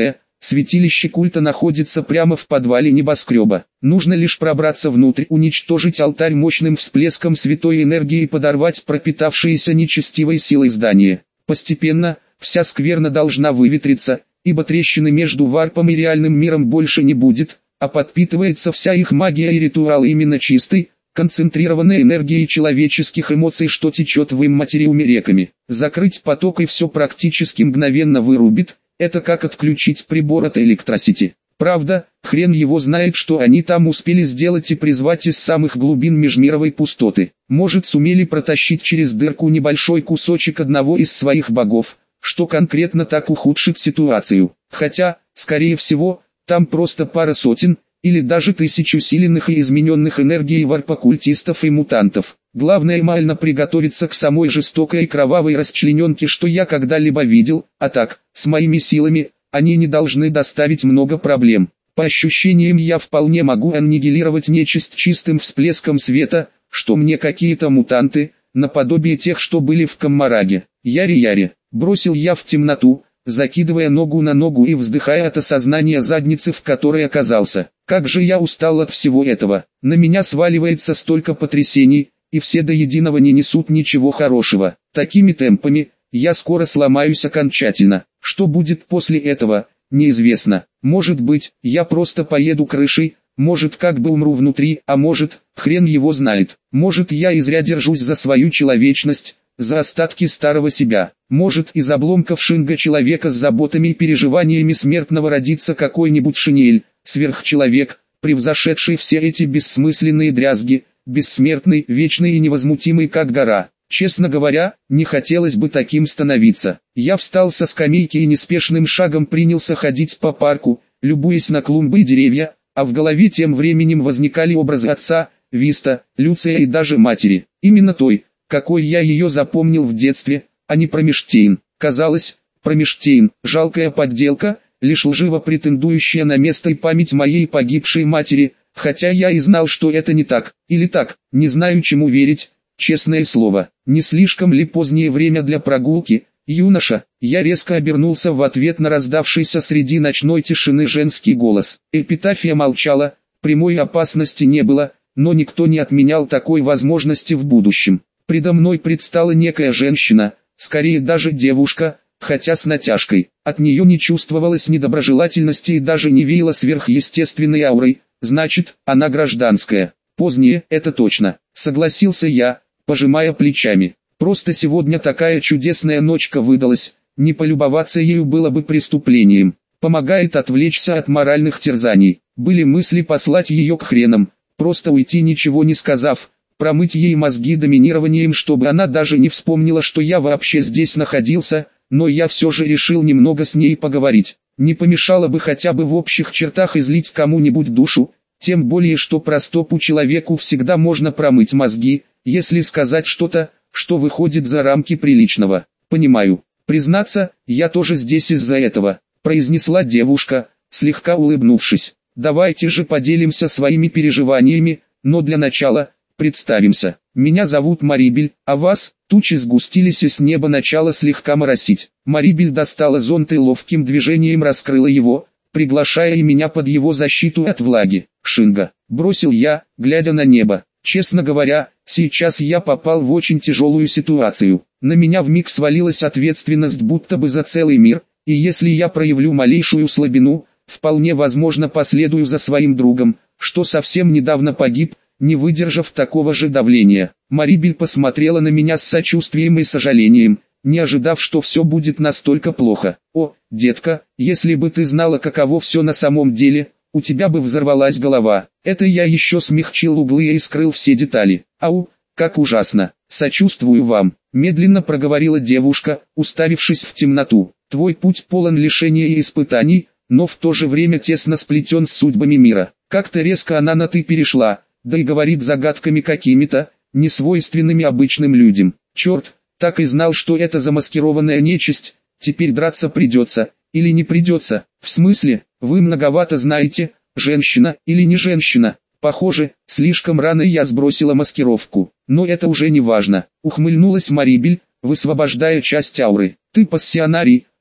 Святилище культа находится прямо в подвале небоскреба. Нужно лишь пробраться внутрь, уничтожить алтарь мощным всплеском святой энергии и подорвать пропитавшиеся нечестивой силой здание. Постепенно, вся скверна должна выветриться, ибо трещины между варпом и реальным миром больше не будет, а подпитывается вся их магия и ритуал именно чистой, концентрированной энергией человеческих эмоций, что течет в имматериуме реками. Закрыть поток и все практически мгновенно вырубит, это как отключить прибор от электросети. Правда, хрен его знает, что они там успели сделать и призвать из самых глубин межмировой пустоты. Может, сумели протащить через дырку небольшой кусочек одного из своих богов, что конкретно так ухудшит ситуацию. Хотя, скорее всего, там просто пара сотен, или даже тысяч усиленных и измененных энергией варпокультистов и мутантов. Главное мально приготовиться к самой жестокой и кровавой расчлененке, что я когда-либо видел, а так, с моими силами, они не должны доставить много проблем. По ощущениям я вполне могу аннигилировать нечисть чистым всплеском света, что мне какие-то мутанты, наподобие тех, что были в Каммараге. Яри-яри, бросил я в темноту, закидывая ногу на ногу и вздыхая от осознания задницы, в которой оказался. Как же я устал от всего этого. На меня сваливается столько потрясений, и все до единого не несут ничего хорошего. Такими темпами, я скоро сломаюсь окончательно. Что будет после этого, неизвестно. Может быть, я просто поеду крышей, может как бы умру внутри, а может, хрен его знает. Может я и зря держусь за свою человечность, за остатки старого себя. Может из обломков шинга человека с заботами и переживаниями смертного родится какой-нибудь шинель, сверхчеловек, превзошедший все эти бессмысленные дрязги, бессмертный, вечный и невозмутимый как гора. Честно говоря, не хотелось бы таким становиться. Я встал со скамейки и неспешным шагом принялся ходить по парку, любуясь на клумбы и деревья, а в голове тем временем возникали образы отца, Виста, Люция и даже матери. Именно той, какой я ее запомнил в детстве, а не Промештейн. Казалось, Промештейн – жалкая подделка, лишь лживо претендующая на место и память моей погибшей матери, хотя я и знал, что это не так, или так, не знаю чему верить, честное слово. Не слишком ли позднее время для прогулки, юноша? Я резко обернулся в ответ на раздавшийся среди ночной тишины женский голос. Эпитафия молчала, прямой опасности не было, но никто не отменял такой возможности в будущем. Предо мной предстала некая женщина, скорее даже девушка, хотя с натяжкой. От нее не чувствовалось недоброжелательности и даже не веяло сверхъестественной аурой, значит, она гражданская. Позднее, это точно, согласился я, пожимая плечами. Просто сегодня такая чудесная ночка выдалась, не полюбоваться ею было бы преступлением. Помогает отвлечься от моральных терзаний. Были мысли послать ее к хренам, просто уйти ничего не сказав, промыть ей мозги доминированием, чтобы она даже не вспомнила, что я вообще здесь находился, но я все же решил немного с ней поговорить. Не помешало бы хотя бы в общих чертах излить кому-нибудь душу, тем более что простому человеку всегда можно промыть мозги, если сказать что-то, что выходит за рамки приличного. Понимаю. Признаться, я тоже здесь из-за этого, произнесла девушка, слегка улыбнувшись. Давайте же поделимся своими переживаниями, но для начала представимся. Меня зовут Марибель, а вас? Тучи сгустились и с неба начало слегка моросить. Марибель достала зонт и ловким движением раскрыла его, приглашая и меня под его защиту от влаги. Шинга, бросил я, глядя на небо. Честно говоря, сейчас я попал в очень тяжелую ситуацию. На меня вмиг свалилась ответственность будто бы за целый мир, и если я проявлю малейшую слабину, вполне возможно последую за своим другом, что совсем недавно погиб, не выдержав такого же давления. Марибель посмотрела на меня с сочувствием и сожалением, не ожидав, что все будет настолько плохо. «О, детка, если бы ты знала, каково все на самом деле, у тебя бы взорвалась голова». Это я еще смягчил углы и скрыл все детали. «Ау, как ужасно! Сочувствую вам», — медленно проговорила девушка, уставившись в темноту. «Твой путь полон лишения и испытаний, но в то же время тесно сплетен с судьбами мира». Как-то резко она на «ты» перешла, да и говорит загадками какими-то, несвойственными обычным людям. Черт, так и знал, что это замаскированная нечисть, теперь драться придется, или не придется. В смысле, вы многовато знаете, женщина или не женщина. Похоже, слишком рано я сбросила маскировку, но это уже не важно. Ухмыльнулась Марибель, высвобождая часть ауры. Ты пассионарий,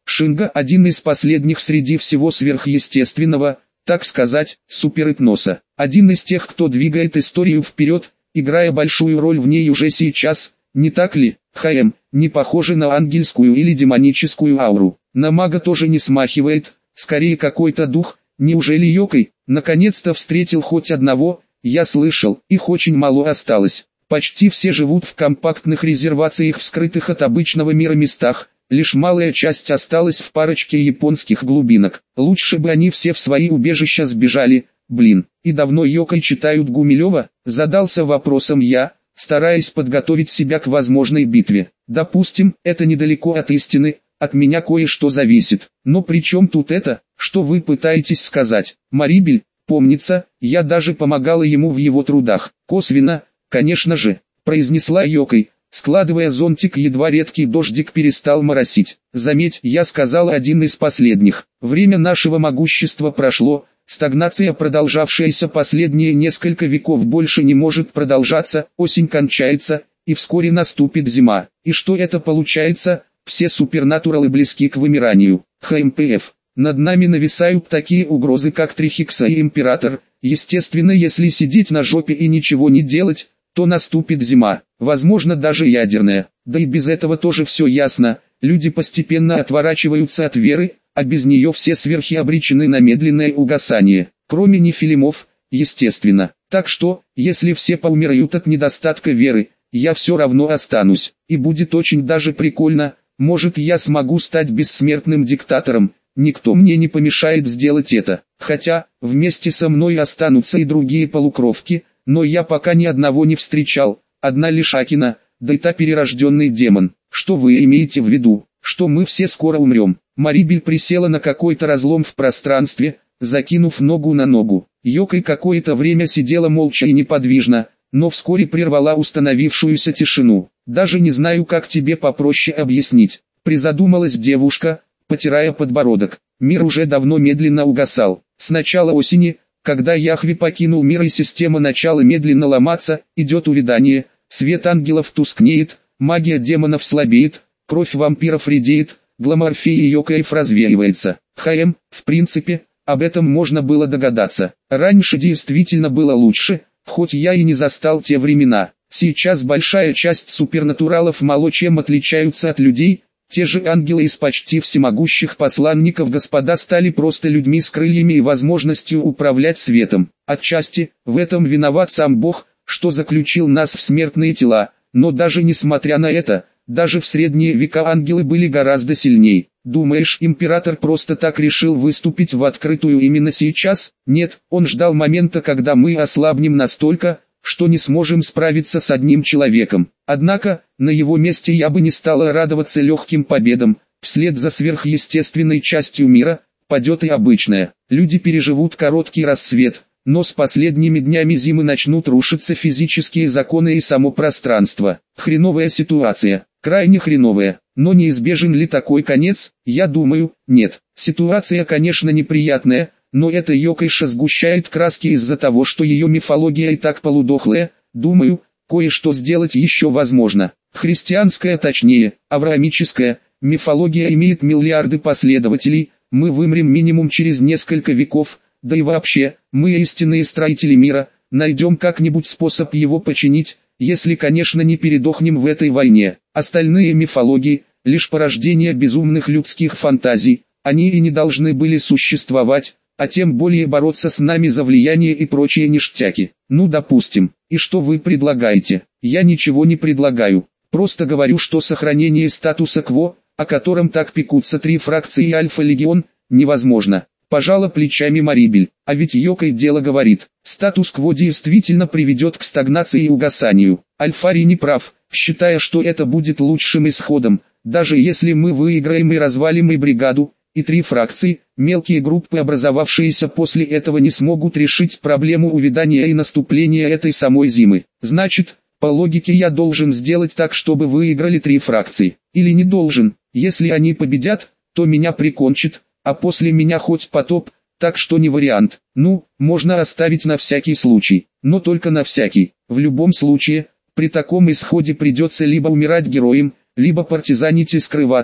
Шинга – один из последних среди всего сверхъестественного, так сказать, суперэтноса. Один из тех, кто двигает историю вперед, играя большую роль в ней уже сейчас, не так ли? ХМ, не похоже на ангельскую или демоническую ауру. На мага тоже не смахивает, скорее какой-то дух. Неужели Йокой? Наконец-то встретил хоть одного? Я слышал, их очень мало осталось. Почти все живут в компактных резервациях в скрытых от обычного мира местах. Лишь малая часть осталась в парочке японских глубинок. Лучше бы они все в свои убежища сбежали. Блин, и давно Йокой читают Гумилева? Задался вопросом я, стараясь подготовить себя к возможной битве. Допустим, это недалеко от истины, от меня кое-что зависит. Но при чем тут это? Что вы пытаетесь сказать? Марибель, помнится, я даже помогала ему в его трудах. Косвенно, конечно же, произнесла Йокой, складывая зонтик, едва редкий дождик перестал моросить. Заметь, я сказала один из последних. Время нашего могущества прошло, стагнация, продолжавшаяся последние несколько веков, больше не может продолжаться, осень кончается, и вскоре наступит зима. И что это получается? Все супернатуралы близки к вымиранию. ХМПФ. Над нами нависают такие угрозы, как Трихикса и Император. Естественно, если сидеть на жопе и ничего не делать, то наступит зима, возможно даже ядерная. Да и без этого тоже все ясно. Люди постепенно отворачиваются от веры, а без нее все сверхи обречены на медленное угасание. Кроме нефилимов, естественно. Так что, если все поумирают от недостатка веры, я все равно останусь. И будет очень даже прикольно. Может, я смогу стать бессмертным диктатором. Никто мне не помешает сделать это. Хотя, вместе со мной останутся и другие полукровки, но я пока ни одного не встречал. Одна лишь Акина, да и та перерожденный демон. Что вы имеете в виду? Что мы все скоро умрем? Марибель присела на какой-то разлом в пространстве, закинув ногу на ногу. Йокой какое-то время сидела молча и неподвижно, но вскоре прервала установившуюся тишину. «Даже не знаю, как тебе попроще объяснить», — призадумалась девушка, потирая подбородок. Мир уже давно медленно угасал. С начала осени, когда Яхве покинул мир и система начала медленно ломаться, идет увядание, свет ангелов тускнеет, магия демонов слабеет, кровь вампиров редеет, гламорфия Йокаев развеивается. ХМ, в принципе, об этом можно было догадаться. Раньше действительно было лучше, хоть я и не застал те времена. Сейчас большая часть супернатуралов мало чем отличаются от людей. Те же ангелы из почти всемогущих посланников господа стали просто людьми с крыльями и возможностью управлять светом. Отчасти, в этом виноват сам Бог, что заключил нас в смертные тела, но даже несмотря на это, даже в средние века ангелы были гораздо сильнее. Думаешь, император просто так решил выступить в открытую именно сейчас? Нет, он ждал момента, когда мы ослабнем настолько, что не сможем справиться с одним человеком. Однако, на его месте я бы не стала радоваться легким победам. Вслед за сверхъестественной частью мира, падет и обычная. Люди переживут короткий рассвет, но с последними днями зимы начнут рушиться физические законы и само пространство. Хреновая ситуация, крайне хреновая. Но неизбежен ли такой конец? Я думаю, нет. Ситуация, конечно, неприятная, но эта Йокайша сгущает краски из-за того, что ее мифология и так полудохлая. Думаю, кое-что сделать еще возможно. Христианская, точнее, авраамическая, мифология имеет миллиарды последователей, мы вымрем минимум через несколько веков, да и вообще, мы истинные строители мира, найдем как-нибудь способ его починить, если, конечно, не передохнем в этой войне. Остальные мифологии – лишь порождение безумных людских фантазий, они и не должны были существовать, а тем более бороться с нами за влияние и прочие ништяки. Ну допустим, и что вы предлагаете? Я ничего не предлагаю, просто говорю, что сохранение статуса кво, о котором так пекутся три фракции и Альфа-легион, невозможно. Пожала плечами Марибель, а ведь Йокой дело говорит, статус-кво действительно приведет к стагнации и угасанию. Альфари не прав, считая, что это будет лучшим исходом, даже если мы выиграем и развалим и бригаду, и три фракции, мелкие группы, образовавшиеся после этого, не смогут решить проблему увядания и наступления этой самой зимы. Значит, по логике я должен сделать так, чтобы выиграли три фракции. Или не должен, если они победят, то меня прикончат, а после меня хоть потоп, так что не вариант. Ну, можно оставить на всякий случай, но только на всякий. В любом случае, при таком исходе придется либо умирать героем, либо партизанить и скрываться.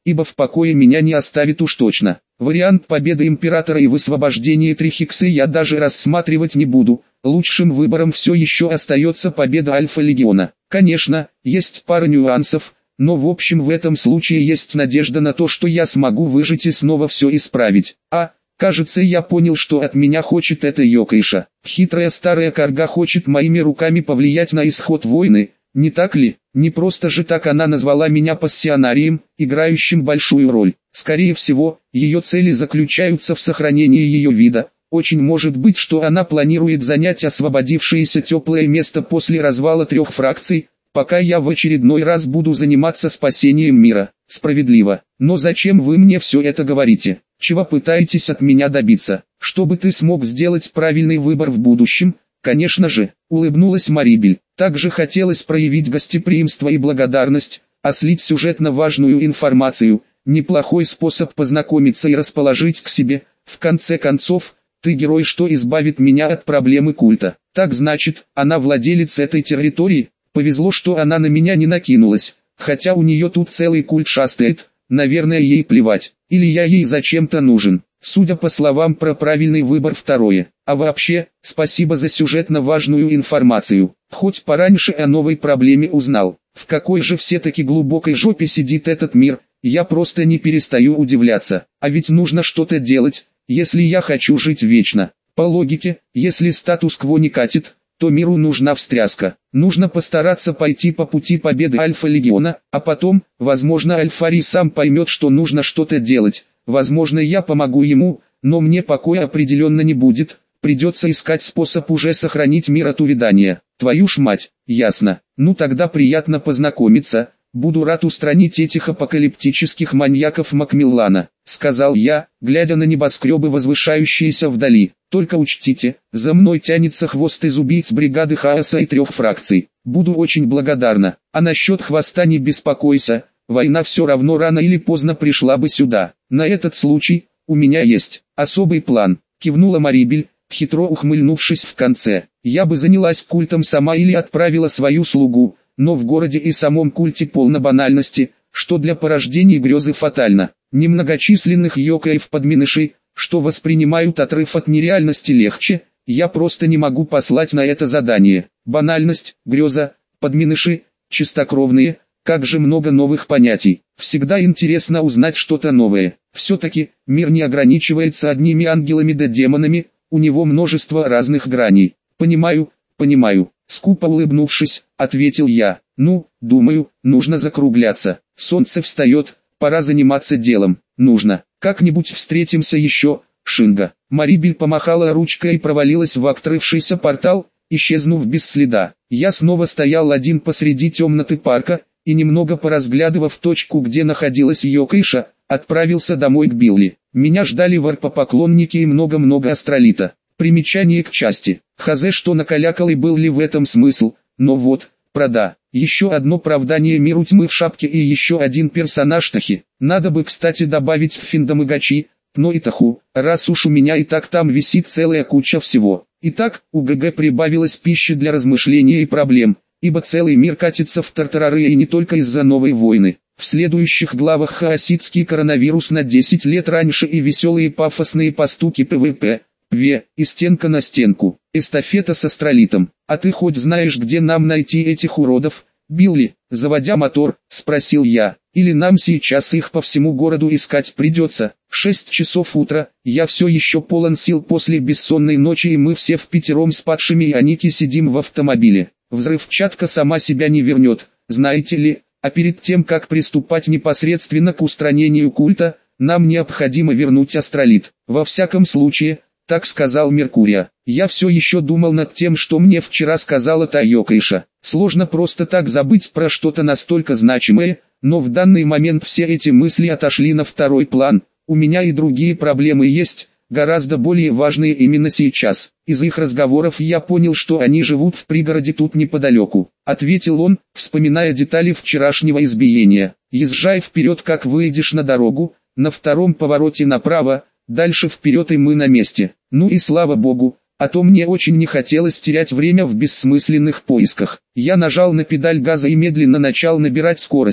ибо в покое меня не оставит уж точно. Вариант победы Императора и высвобождения Трихикса я даже рассматривать не буду, лучшим выбором все еще остается победа Альфа-Легиона. Конечно, есть пара нюансов, но в общем в этом случае есть надежда на то, что я смогу выжить и снова все исправить. А, кажется, я понял, что от меня хочет эта Йокейша. Хитрая старая карга хочет моими руками повлиять на исход войны, не так ли? Не просто же так она назвала меня пассионарием, играющим большую роль. Скорее всего, ее цели заключаются в сохранении ее вида. Очень может быть, что она планирует занять освободившееся теплое место после развала трех фракций, пока я в очередной раз буду заниматься спасением мира. Справедливо. Но зачем вы мне все это говорите? Чего пытаетесь от меня добиться? Чтобы ты смог сделать правильный выбор в будущем? Конечно же, улыбнулась Марибель. Также хотелось проявить гостеприимство и благодарность, а слить сюжетно важную информацию, неплохой способ познакомиться и расположить к себе. В конце концов, ты герой, что избавит меня от проблемы культа. Так значит, она владелец этой территории? Повезло, что она на меня не накинулась, хотя у нее тут целый культ шастает, наверное ей плевать, или я ей зачем-то нужен. Судя по словам про правильный выбор второе. А вообще, спасибо за сюжетно важную информацию. Хоть пораньше о новой проблеме узнал. В какой же все-таки глубокой жопе сидит этот мир, я просто не перестаю удивляться. А ведь нужно что-то делать, если я хочу жить вечно. По логике, если статус-кво не катит, то миру нужна встряска. Нужно постараться пойти по пути победы Альфа-Легиона, а потом, возможно, Альфари сам поймет, что нужно что-то делать. Возможно, я помогу ему, но мне покоя определенно не будет, придется искать способ уже сохранить мир от увядания. Твою ж мать, ясно. Ну тогда приятно познакомиться, буду рад устранить этих апокалиптических маньяков Макмиллана, сказал я, глядя на небоскребы, возвышающиеся вдали. Только учтите, за мной тянется хвост из убийц бригады хаоса и трех фракций. Буду очень благодарна, а насчет хвоста не беспокойся. Война все равно рано или поздно пришла бы сюда. На этот случай, у меня есть особый план, кивнула Марибель, хитро ухмыльнувшись в конце. Я бы занялась культом сама или отправила свою слугу, но в городе и самом культе полно банальности, что для порождений грезы фатально. Немногочисленных йокаев-подменышей, что воспринимают отрыв от нереальности легче, я просто не могу послать на это задание. Банальность, греза, подменыши, чистокровные. Как же много новых понятий. Всегда интересно узнать что-то новое. Все-таки, мир не ограничивается одними ангелами да демонами, у него множество разных граней. Понимаю, понимаю. Скупо улыбнувшись, ответил я. Ну, думаю, нужно закругляться. Солнце встает, пора заниматься делом. Нужно. Как-нибудь встретимся еще, Шинга. Марибель помахала ручкой и провалилась в открывшийся портал, исчезнув без следа. Я снова стоял один посреди темноты парка, и немного поразглядывав точку, где находилась Йокейша, отправился домой к Билли. Меня ждали варпопоклонники и много-много астролита. Примечание к части. Хазе что накалякал и был ли в этом смысл, но вот, прода. Еще одно правдание миру тьмы в шапке и еще один персонаж Тахи. Надо бы, кстати, добавить в Финдамагачи, Пно и Таху, раз уж у меня и так там висит целая куча всего. Итак, у ГГ прибавилось пищи для размышления и проблем. Ибо целый мир катится в тартарары и не только из-за новой войны. В следующих главах хаоситский коронавирус на десять лет раньше и веселые пафосные постуки ПВП, ПВЕ, и стенка на стенку, эстафета с астролитом. А ты хоть знаешь, где нам найти этих уродов, Билли? Заводя мотор, спросил я. Или нам сейчас их по всему городу искать придется? Шесть часов утра, я все еще полон сил после бессонной ночи и мы все впятером с падшими и Аники сидим в автомобиле. Взрывчатка сама себя не вернет, знаете ли, а перед тем как приступать непосредственно к устранению культа, нам необходимо вернуть астролит. Во всяком случае, так сказал Меркурия. Я все еще думал над тем, что мне вчера сказала та Йокейша. Сложно просто так забыть про что-то настолько значимое, но в данный момент все эти мысли отошли на второй план. У меня и другие проблемы есть, гораздо более важные именно сейчас. Из их разговоров я понял, что они живут в пригороде тут неподалеку. Ответил он, вспоминая детали вчерашнего избиения. Езжай вперед, как выйдешь на дорогу, на втором повороте направо, дальше вперед и мы на месте. Ну и слава богу, а то мне очень не хотелось терять время в бессмысленных поисках. Я нажал на педаль газа и медленно начал набирать скорость.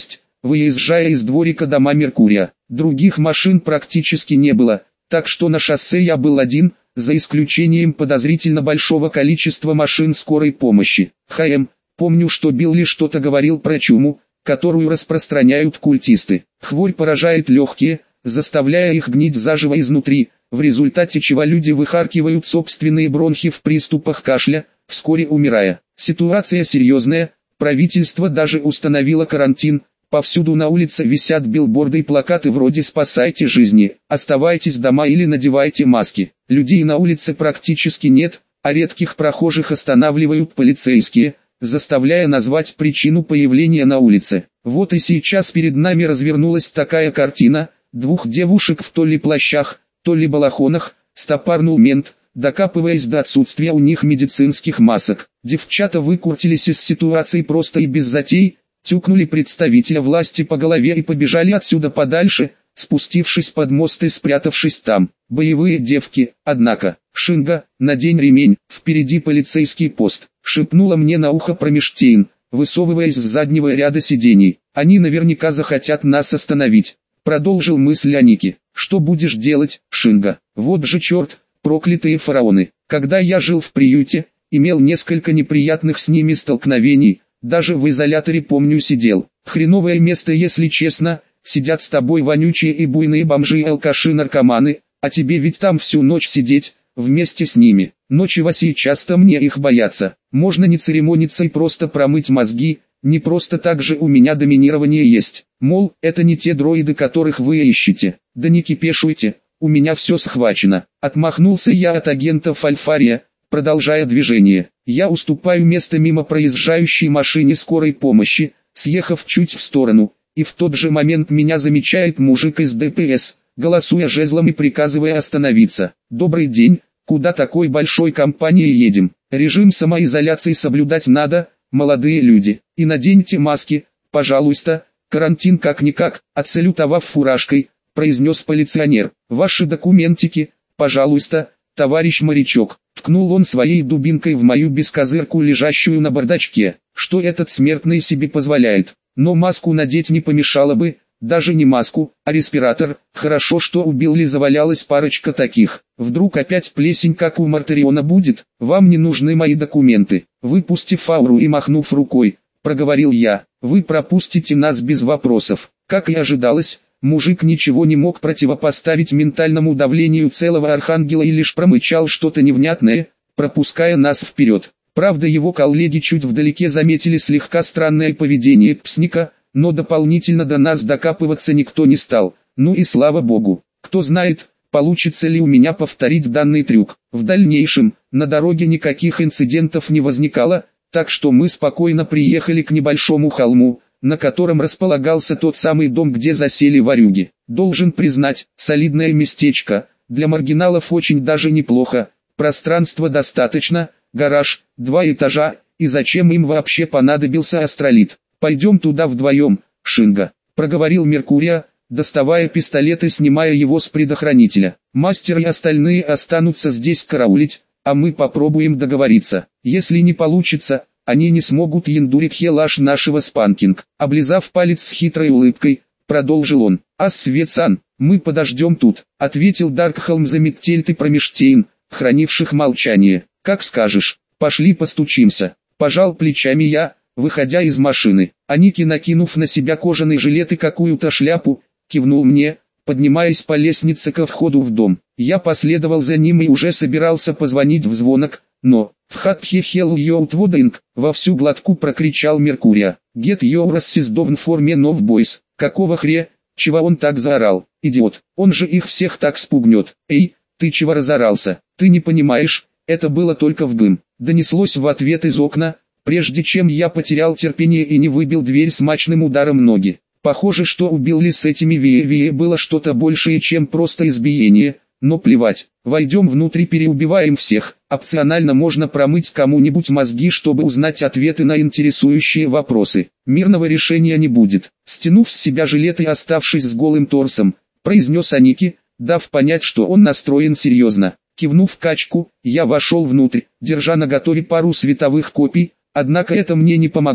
выезжая из дворика дома Меркурия. Других машин практически не было, так что на шоссе я был один, за исключением подозрительно большого количества машин скорой помощи. ХМ, помню, что Билли что-то говорил про чуму, которую распространяют культисты. Хворь поражает легкие, заставляя их гнить заживо изнутри, в результате чего люди выхаркивают собственные бронхи в приступах кашля, вскоре умирая. Ситуация серьезная, правительство даже установило карантин, повсюду на улице висят билборды и плакаты вроде «Спасайте жизни», «Оставайтесь дома» или «Надевайте маски». Людей на улице практически нет, а редких прохожих останавливают полицейские, заставляя назвать причину появления на улице. Вот и сейчас перед нами развернулась такая картина: двух девушек в то ли плащах, то ли балахонах, стопарнул мент, докапываясь до отсутствия у них медицинских масок. Девчата выкрутились из ситуации просто и без затей, тюкнули представителя власти по голове и побежали отсюда подальше, спустившись под мост и спрятавшись там. Боевые девки, однако. «Шинга, надень ремень, впереди полицейский пост», — шепнула мне на ухо Промештейн, высовываясь с заднего ряда сидений. «Они наверняка захотят нас остановить», — продолжил мысль Аники. «Что будешь делать, Шинга? Вот же черт, проклятые фараоны. Когда я жил в приюте, имел несколько неприятных с ними столкновений, даже в изоляторе, помню, сидел. Хреновое место, если честно, сидят с тобой вонючие и буйные бомжи и алкаши-наркоманы, а тебе ведь там всю ночь сидеть, вместе с ними. Но чего сейчас-то мне их бояться? Можно не церемониться и просто промыть мозги, не просто так же у меня доминирование есть. Мол, это не те дроиды, которых вы ищете. Да не кипешуйте, у меня все схвачено. Отмахнулся я от агентов Альфария, продолжая движение. Я уступаю место мимо проезжающей машине скорой помощи, съехав чуть в сторону, и в тот же момент меня замечает мужик из ДПС, голосуя жезлом и приказывая остановиться. «Добрый день, куда такой большой компанией едем? Режим самоизоляции соблюдать надо, молодые люди, и наденьте маски, пожалуйста, карантин как-никак», отсалютовав фуражкой, произнес полиционер. «Ваши документики, пожалуйста, товарищ морячок». Ткнул он своей дубинкой в мою бескозырку, лежащую на бардачке. Что этот смертный себе позволяет? Но маску надеть не помешало бы, даже не маску, а респиратор. Хорошо, что у Билли завалялась парочка таких. Вдруг опять плесень, как у Мартариона, будет? Вам не нужны мои документы. Выпустив ауру и махнув рукой, проговорил я. Вы пропустите нас без вопросов. Как и ожидалось, мужик ничего не мог противопоставить ментальному давлению целого архангела и лишь промычал что-то невнятное, пропуская нас вперед. Правда, его коллеги чуть вдалеке заметили слегка странное поведение псника, но дополнительно до нас докапываться никто не стал. Ну и слава богу. Кто знает, получится ли у меня повторить данный трюк. В дальнейшем, на дороге никаких инцидентов не возникало, так что мы спокойно приехали к небольшому холму, на котором располагался тот самый дом, где засели ворюги. Должен признать, солидное местечко, для маргиналов очень даже неплохо, пространства достаточно, гараж, два этажа, и зачем им вообще понадобился астролит? «Пойдем туда вдвоем, Шинга», — проговорил Меркурия, доставая пистолет и снимая его с предохранителя. «Мастер и остальные останутся здесь караулить, а мы попробуем договориться. Если не получится, они не смогут яндурить хелаш нашего спанкинг». Облизав палец с хитрой улыбкой, продолжил он. «А Светсан, мы подождем тут», — ответил Даркхолм за Миттельт и Промештейн, хранивших молчание. «Как скажешь, пошли постучимся». Пожал плечами я, выходя из машины. Аники, накинув на себя кожаный жилет и какую-то шляпу, кивнул мне, поднимаясь по лестнице ко входу в дом. Я последовал за ним и уже собирался позвонить в звонок, но «В хатхе хелл йоут водинг», во всю глотку прокричал Меркурия. «Get your asses down for me no boys». Какого хре, чего он так заорал? Идиот, он же их всех так спугнет. «Эй, ты чего разорался? Ты не понимаешь, это было только в ГИМ». Донеслось в ответ из окна, прежде чем я потерял терпение и не выбил дверь смачным ударом ноги. Похоже, что у Билли с этими вие-вие было что-то большее, чем просто избиение, но плевать. Войдем внутрь и переубиваем всех. Опционально можно промыть кому-нибудь мозги, чтобы узнать ответы на интересующие вопросы. Мирного решения не будет. Стянув с себя жилет и оставшись с голым торсом, произнес Аники, дав понять, что он настроен серьезно. Кивнув качку, я вошел внутрь, держа наготове пару световых копий, однако это мне не помогло.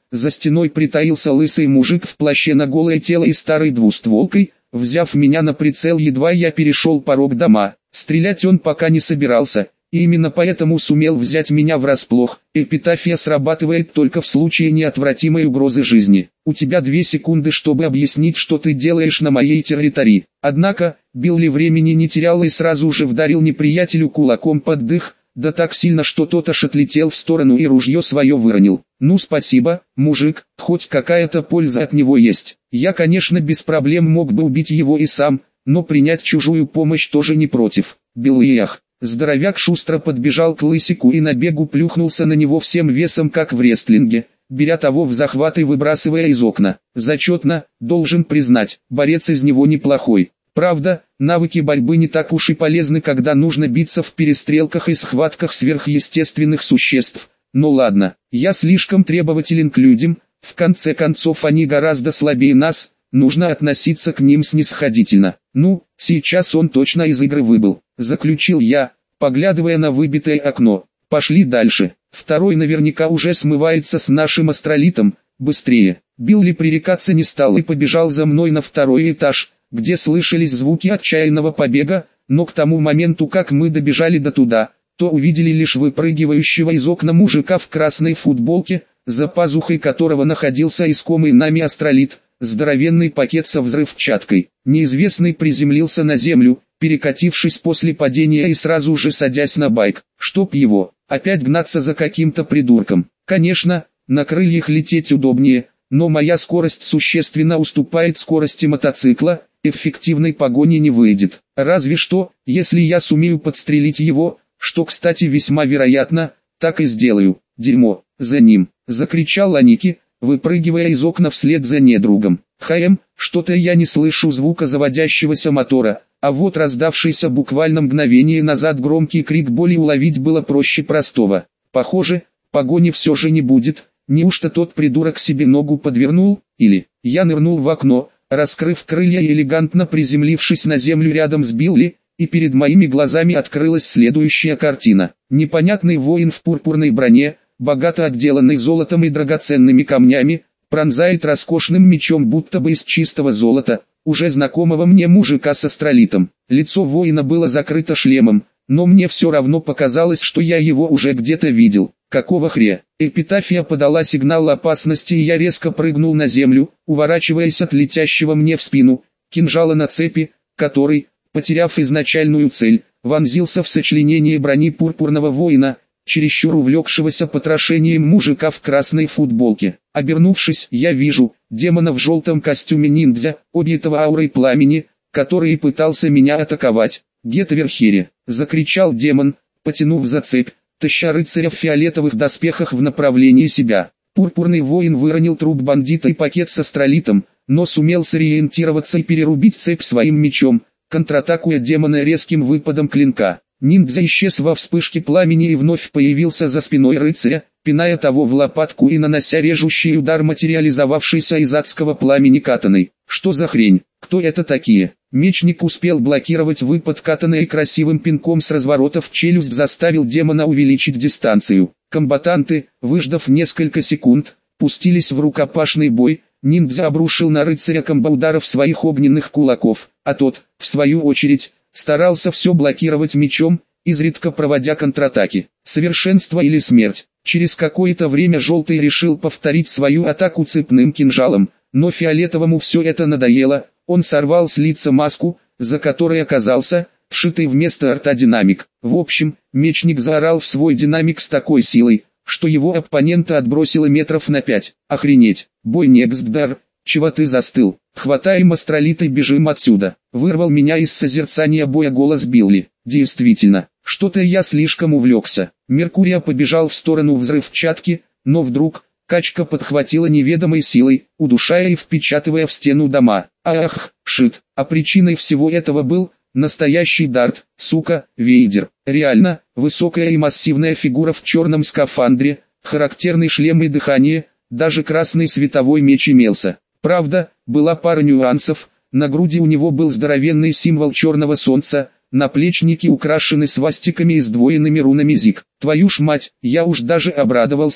За стеной притаился лысый мужик в плаще на голое тело и старой двустволкой. Взяв меня на прицел, едва я перешел порог дома. Стрелять он пока не собирался, и именно поэтому сумел взять меня врасплох. Эпитафия срабатывает только в случае неотвратимой угрозы жизни. У тебя две секунды, чтобы объяснить, что ты делаешь на моей территории. Однако, Билли времени не терял и сразу же вдарил неприятелю кулаком под дых, да так сильно, что тот аж отлетел в сторону и ружье свое выронил. Ну спасибо, мужик, хоть какая-то польза от него есть. Я, конечно, без проблем мог бы убить его и сам, но принять чужую помощь тоже не против. Биллиях. Здоровяк шустро подбежал к лысику и на бегу плюхнулся на него всем весом, как в рестлинге, беря того в захват и выбрасывая из окна. Зачетно, должен признать, борец из него неплохой. Правда, навыки борьбы не так уж и полезны, когда нужно биться в перестрелках и схватках сверхъестественных существ. Но ладно, я слишком требователен к людям, в конце концов они гораздо слабее нас, нужно относиться к ним снисходительно. Ну, сейчас он точно из игры выбыл, заключил я, поглядывая на выбитое окно. Пошли дальше, второй наверняка уже смывается с нашим астролитом, быстрее. Билли пререкаться не стал и побежал за мной на второй этаж, где слышались звуки отчаянного побега, но к тому моменту, как мы добежали до туда, то увидели лишь выпрыгивающего из окна мужика в красной футболке, за пазухой которого находился искомый нами астролит, здоровенный пакет со взрывчаткой. Неизвестный приземлился на землю, перекатившись после падения и сразу же садясь на байк, чтоб его, опять гнаться за каким-то придурком. Конечно, на крыльях лететь удобнее, но моя скорость существенно уступает скорости мотоцикла, эффективной погони не выйдет. Разве что, если я сумею подстрелить его, что, кстати, весьма вероятно, так и сделаю. Дерьмо, за ним, закричал Аники, выпрыгивая из окна вслед за недругом. Хм, что-то я не слышу звука заводящегося мотора, а вот раздавшийся буквально мгновение назад громкий крик боли уловить было проще простого. Похоже, погони все же не будет. Неужто тот придурок себе ногу подвернул, или я нырнул в окно, раскрыв крылья и элегантно приземлившись на землю рядом с Билли, и перед моими глазами открылась следующая картина. Непонятный воин в пурпурной броне, богато отделанный золотом и драгоценными камнями, пронзает роскошным мечом будто бы из чистого золота, уже знакомого мне мужика с астролитом. Лицо воина было закрыто шлемом, но мне все равно показалось, что я его уже где-то видел. Какого хре? Эпитафия подала сигнал опасности, и я резко прыгнул на землю, уворачиваясь от летящего мне в спину кинжала на цепи, который, потеряв изначальную цель, вонзился в сочленение брони пурпурного воина, чересчур увлекшегося потрошением мужика в красной футболке. Обернувшись, я вижу демона в желтом костюме ниндзя, объятого аурой пламени, который пытался меня атаковать. «Гетверхере!» — закричал демон, потянув за цепь, таща рыцаря в фиолетовых доспехах в направлении себя. Пурпурный воин выронил труп бандита и пакет с астролитом, но сумел сориентироваться и перерубить цепь своим мечом, контратакуя демона резким выпадом клинка. Ниндзя исчез во вспышке пламени и вновь появился за спиной рыцаря, пиная того в лопатку и нанося режущий удар материализовавшийся из адского пламени катаной. Что за хрень? Кто это такие? Мечник успел блокировать выпад катаной и красивым пинком с разворота в челюсть заставил демона увеличить дистанцию. Комбатанты, выждав несколько секунд, пустились в рукопашный бой. Ниндзя обрушил на рыцаря комбо-ударов своих огненных кулаков, а тот, в свою очередь, старался все блокировать мечом, изредка проводя контратаки. Совершенство или смерть. Через какое-то время Желтый решил повторить свою атаку цепным кинжалом, но Фиолетовому все это надоело. Он сорвал с лица маску, за которой оказался вшитый вместо рта динамик. В общем, мечник заорал в свой динамик с такой силой, что его оппонента отбросило метров на пять. Охренеть, бой Некстдар, чего ты застыл? Хватаем астролит и бежим отсюда. Вырвал меня из созерцания боя голос Билли. Действительно, что-то я слишком увлекся. Меркурия побежал в сторону взрывчатки, но вдруг качка подхватила неведомой силой, удушая и впечатывая в стену дома. Ах, шит, а причиной всего этого был настоящий Дарт, сука, Вейдер. Реально, высокая и массивная фигура в черном скафандре, характерный шлем и дыхание, даже красный световой меч имелся. Правда, была пара нюансов, на груди у него был здоровенный символ черного солнца, наплечники украшены свастиками и сдвоенными рунами зиг. Твою ж мать, я уж даже обрадовался.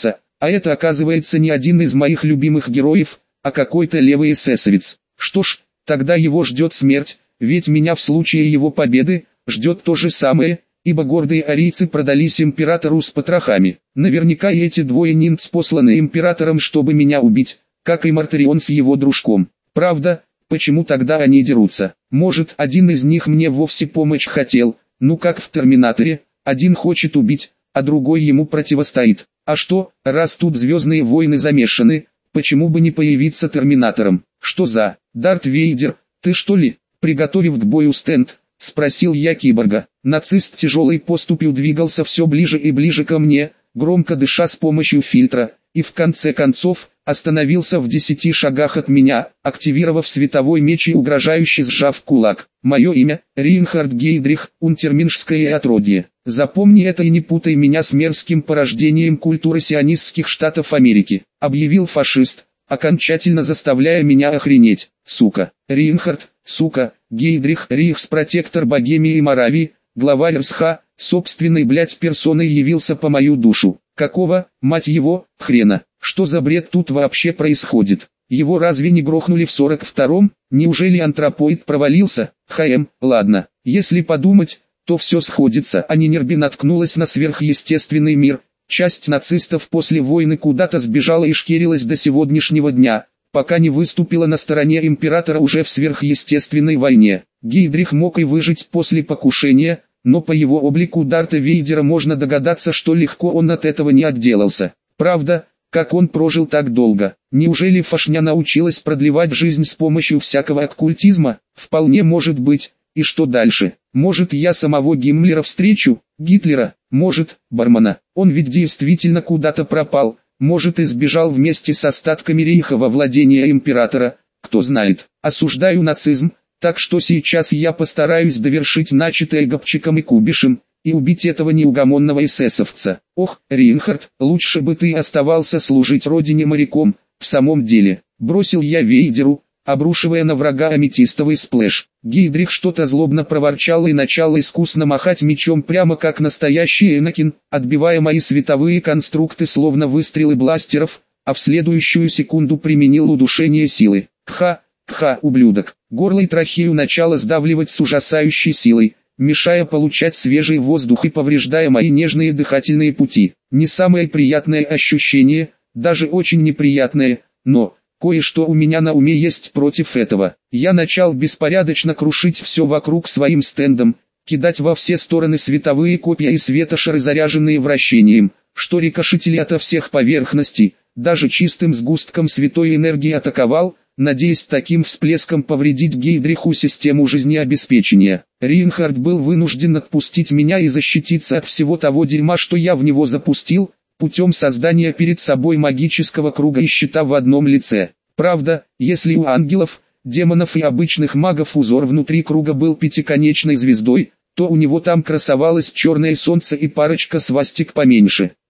А это оказывается не один из моих любимых героев, а какой-то левый эсэсовец. Что ж, тогда его ждет смерть, ведь меня в случае его победы ждет то же самое, ибо гордые арийцы продались императору с потрохами. Наверняка и эти двое ниндзя посланы императором, чтобы меня убить, как и Мартарион с его дружком. Правда, почему тогда они дерутся? Может, один из них мне вовсе помочь хотел, ну как в Терминаторе, один хочет убить, а другой ему противостоит. А что, раз тут Звездные войны замешаны, почему бы не появиться Терминатором? Что за, Дарт Вейдер, ты что ли, приготовив к бою стенд? Спросил я киборга. Нацист тяжелой поступью двигался все ближе и ближе ко мне, громко дыша с помощью фильтра, и в конце концов, остановился в десяти шагах от меня, активировав световой меч и угрожающе сжав кулак. Мое имя, Рейнхард Гейдрих, унтерменшское отродье. Запомни это и не путай меня с мерзким порождением культуры сионистских штатов Америки, объявил фашист, окончательно заставляя меня охренеть. Сука, Рейнхард, сука, Гейдрих, рейхспротектор Богемии и Моравии, главарь РСХ, собственной блять персоной явился по мою душу. Какого, мать его, хрена? Что за бред тут вообще происходит? Его разве не грохнули в сорок втором? Неужели антропоид провалился? Хм, ладно, если подумать, то все сходится. А Нинерби наткнулась на сверхъестественный мир. Часть нацистов после войны куда-то сбежала и шкерилась до сегодняшнего дня, пока не выступила на стороне императора уже в сверхъестественной войне. Гейдрих мог и выжить после покушения, но по его облику Дарта Вейдера можно догадаться, что легко он от этого не отделался. Правда, как он прожил так долго? Неужели фашня научилась продлевать жизнь с помощью всякого оккультизма? Вполне может быть. И что дальше? Может, я самого Гиммлера встречу? Гитлера? Может, Бармана? Он ведь действительно куда-то пропал. Может, и сбежал вместе с остатками рейха во владение императора? Кто знает. Осуждаю нацизм, так что сейчас я постараюсь довершить начатое Гопчиком и Кубишем, и убить этого неугомонного эсэсовца. Ох, Рейнхард, лучше бы ты оставался служить родине моряком. В самом деле, бросил я Вейдеру, обрушивая на врага аметистовый сплэш. Гейдрих что-то злобно проворчал и начал искусно махать мечом прямо как настоящий Энакин, отбивая мои световые конструкты словно выстрелы бластеров, а в следующую секунду применил удушение силы. Кха, кха, ублюдок. Горло и трахею начало сдавливать с ужасающей силой, мешая получать свежий воздух и повреждая мои нежные дыхательные пути. Не самое приятное ощущение, даже очень неприятное, но кое-что у меня на уме есть против этого. Я начал беспорядочно крушить все вокруг своим стендом, кидать во все стороны световые копья и светошары, заряженные вращением, что рикошетили ото всех поверхностей, даже чистым сгустком святой энергии атаковал, надеясь таким всплеском повредить Гейдриху систему жизнеобеспечения. Рейнхард был вынужден отпустить меня и защититься от всего того дерьма, что я в него запустил, путем создания перед собой магического круга и щита в одном лице. Правда, если у ангелов, демонов и обычных магов узор внутри круга был пятиконечной звездой, то у него там красовалось черное солнце и парочка свастик поменьше.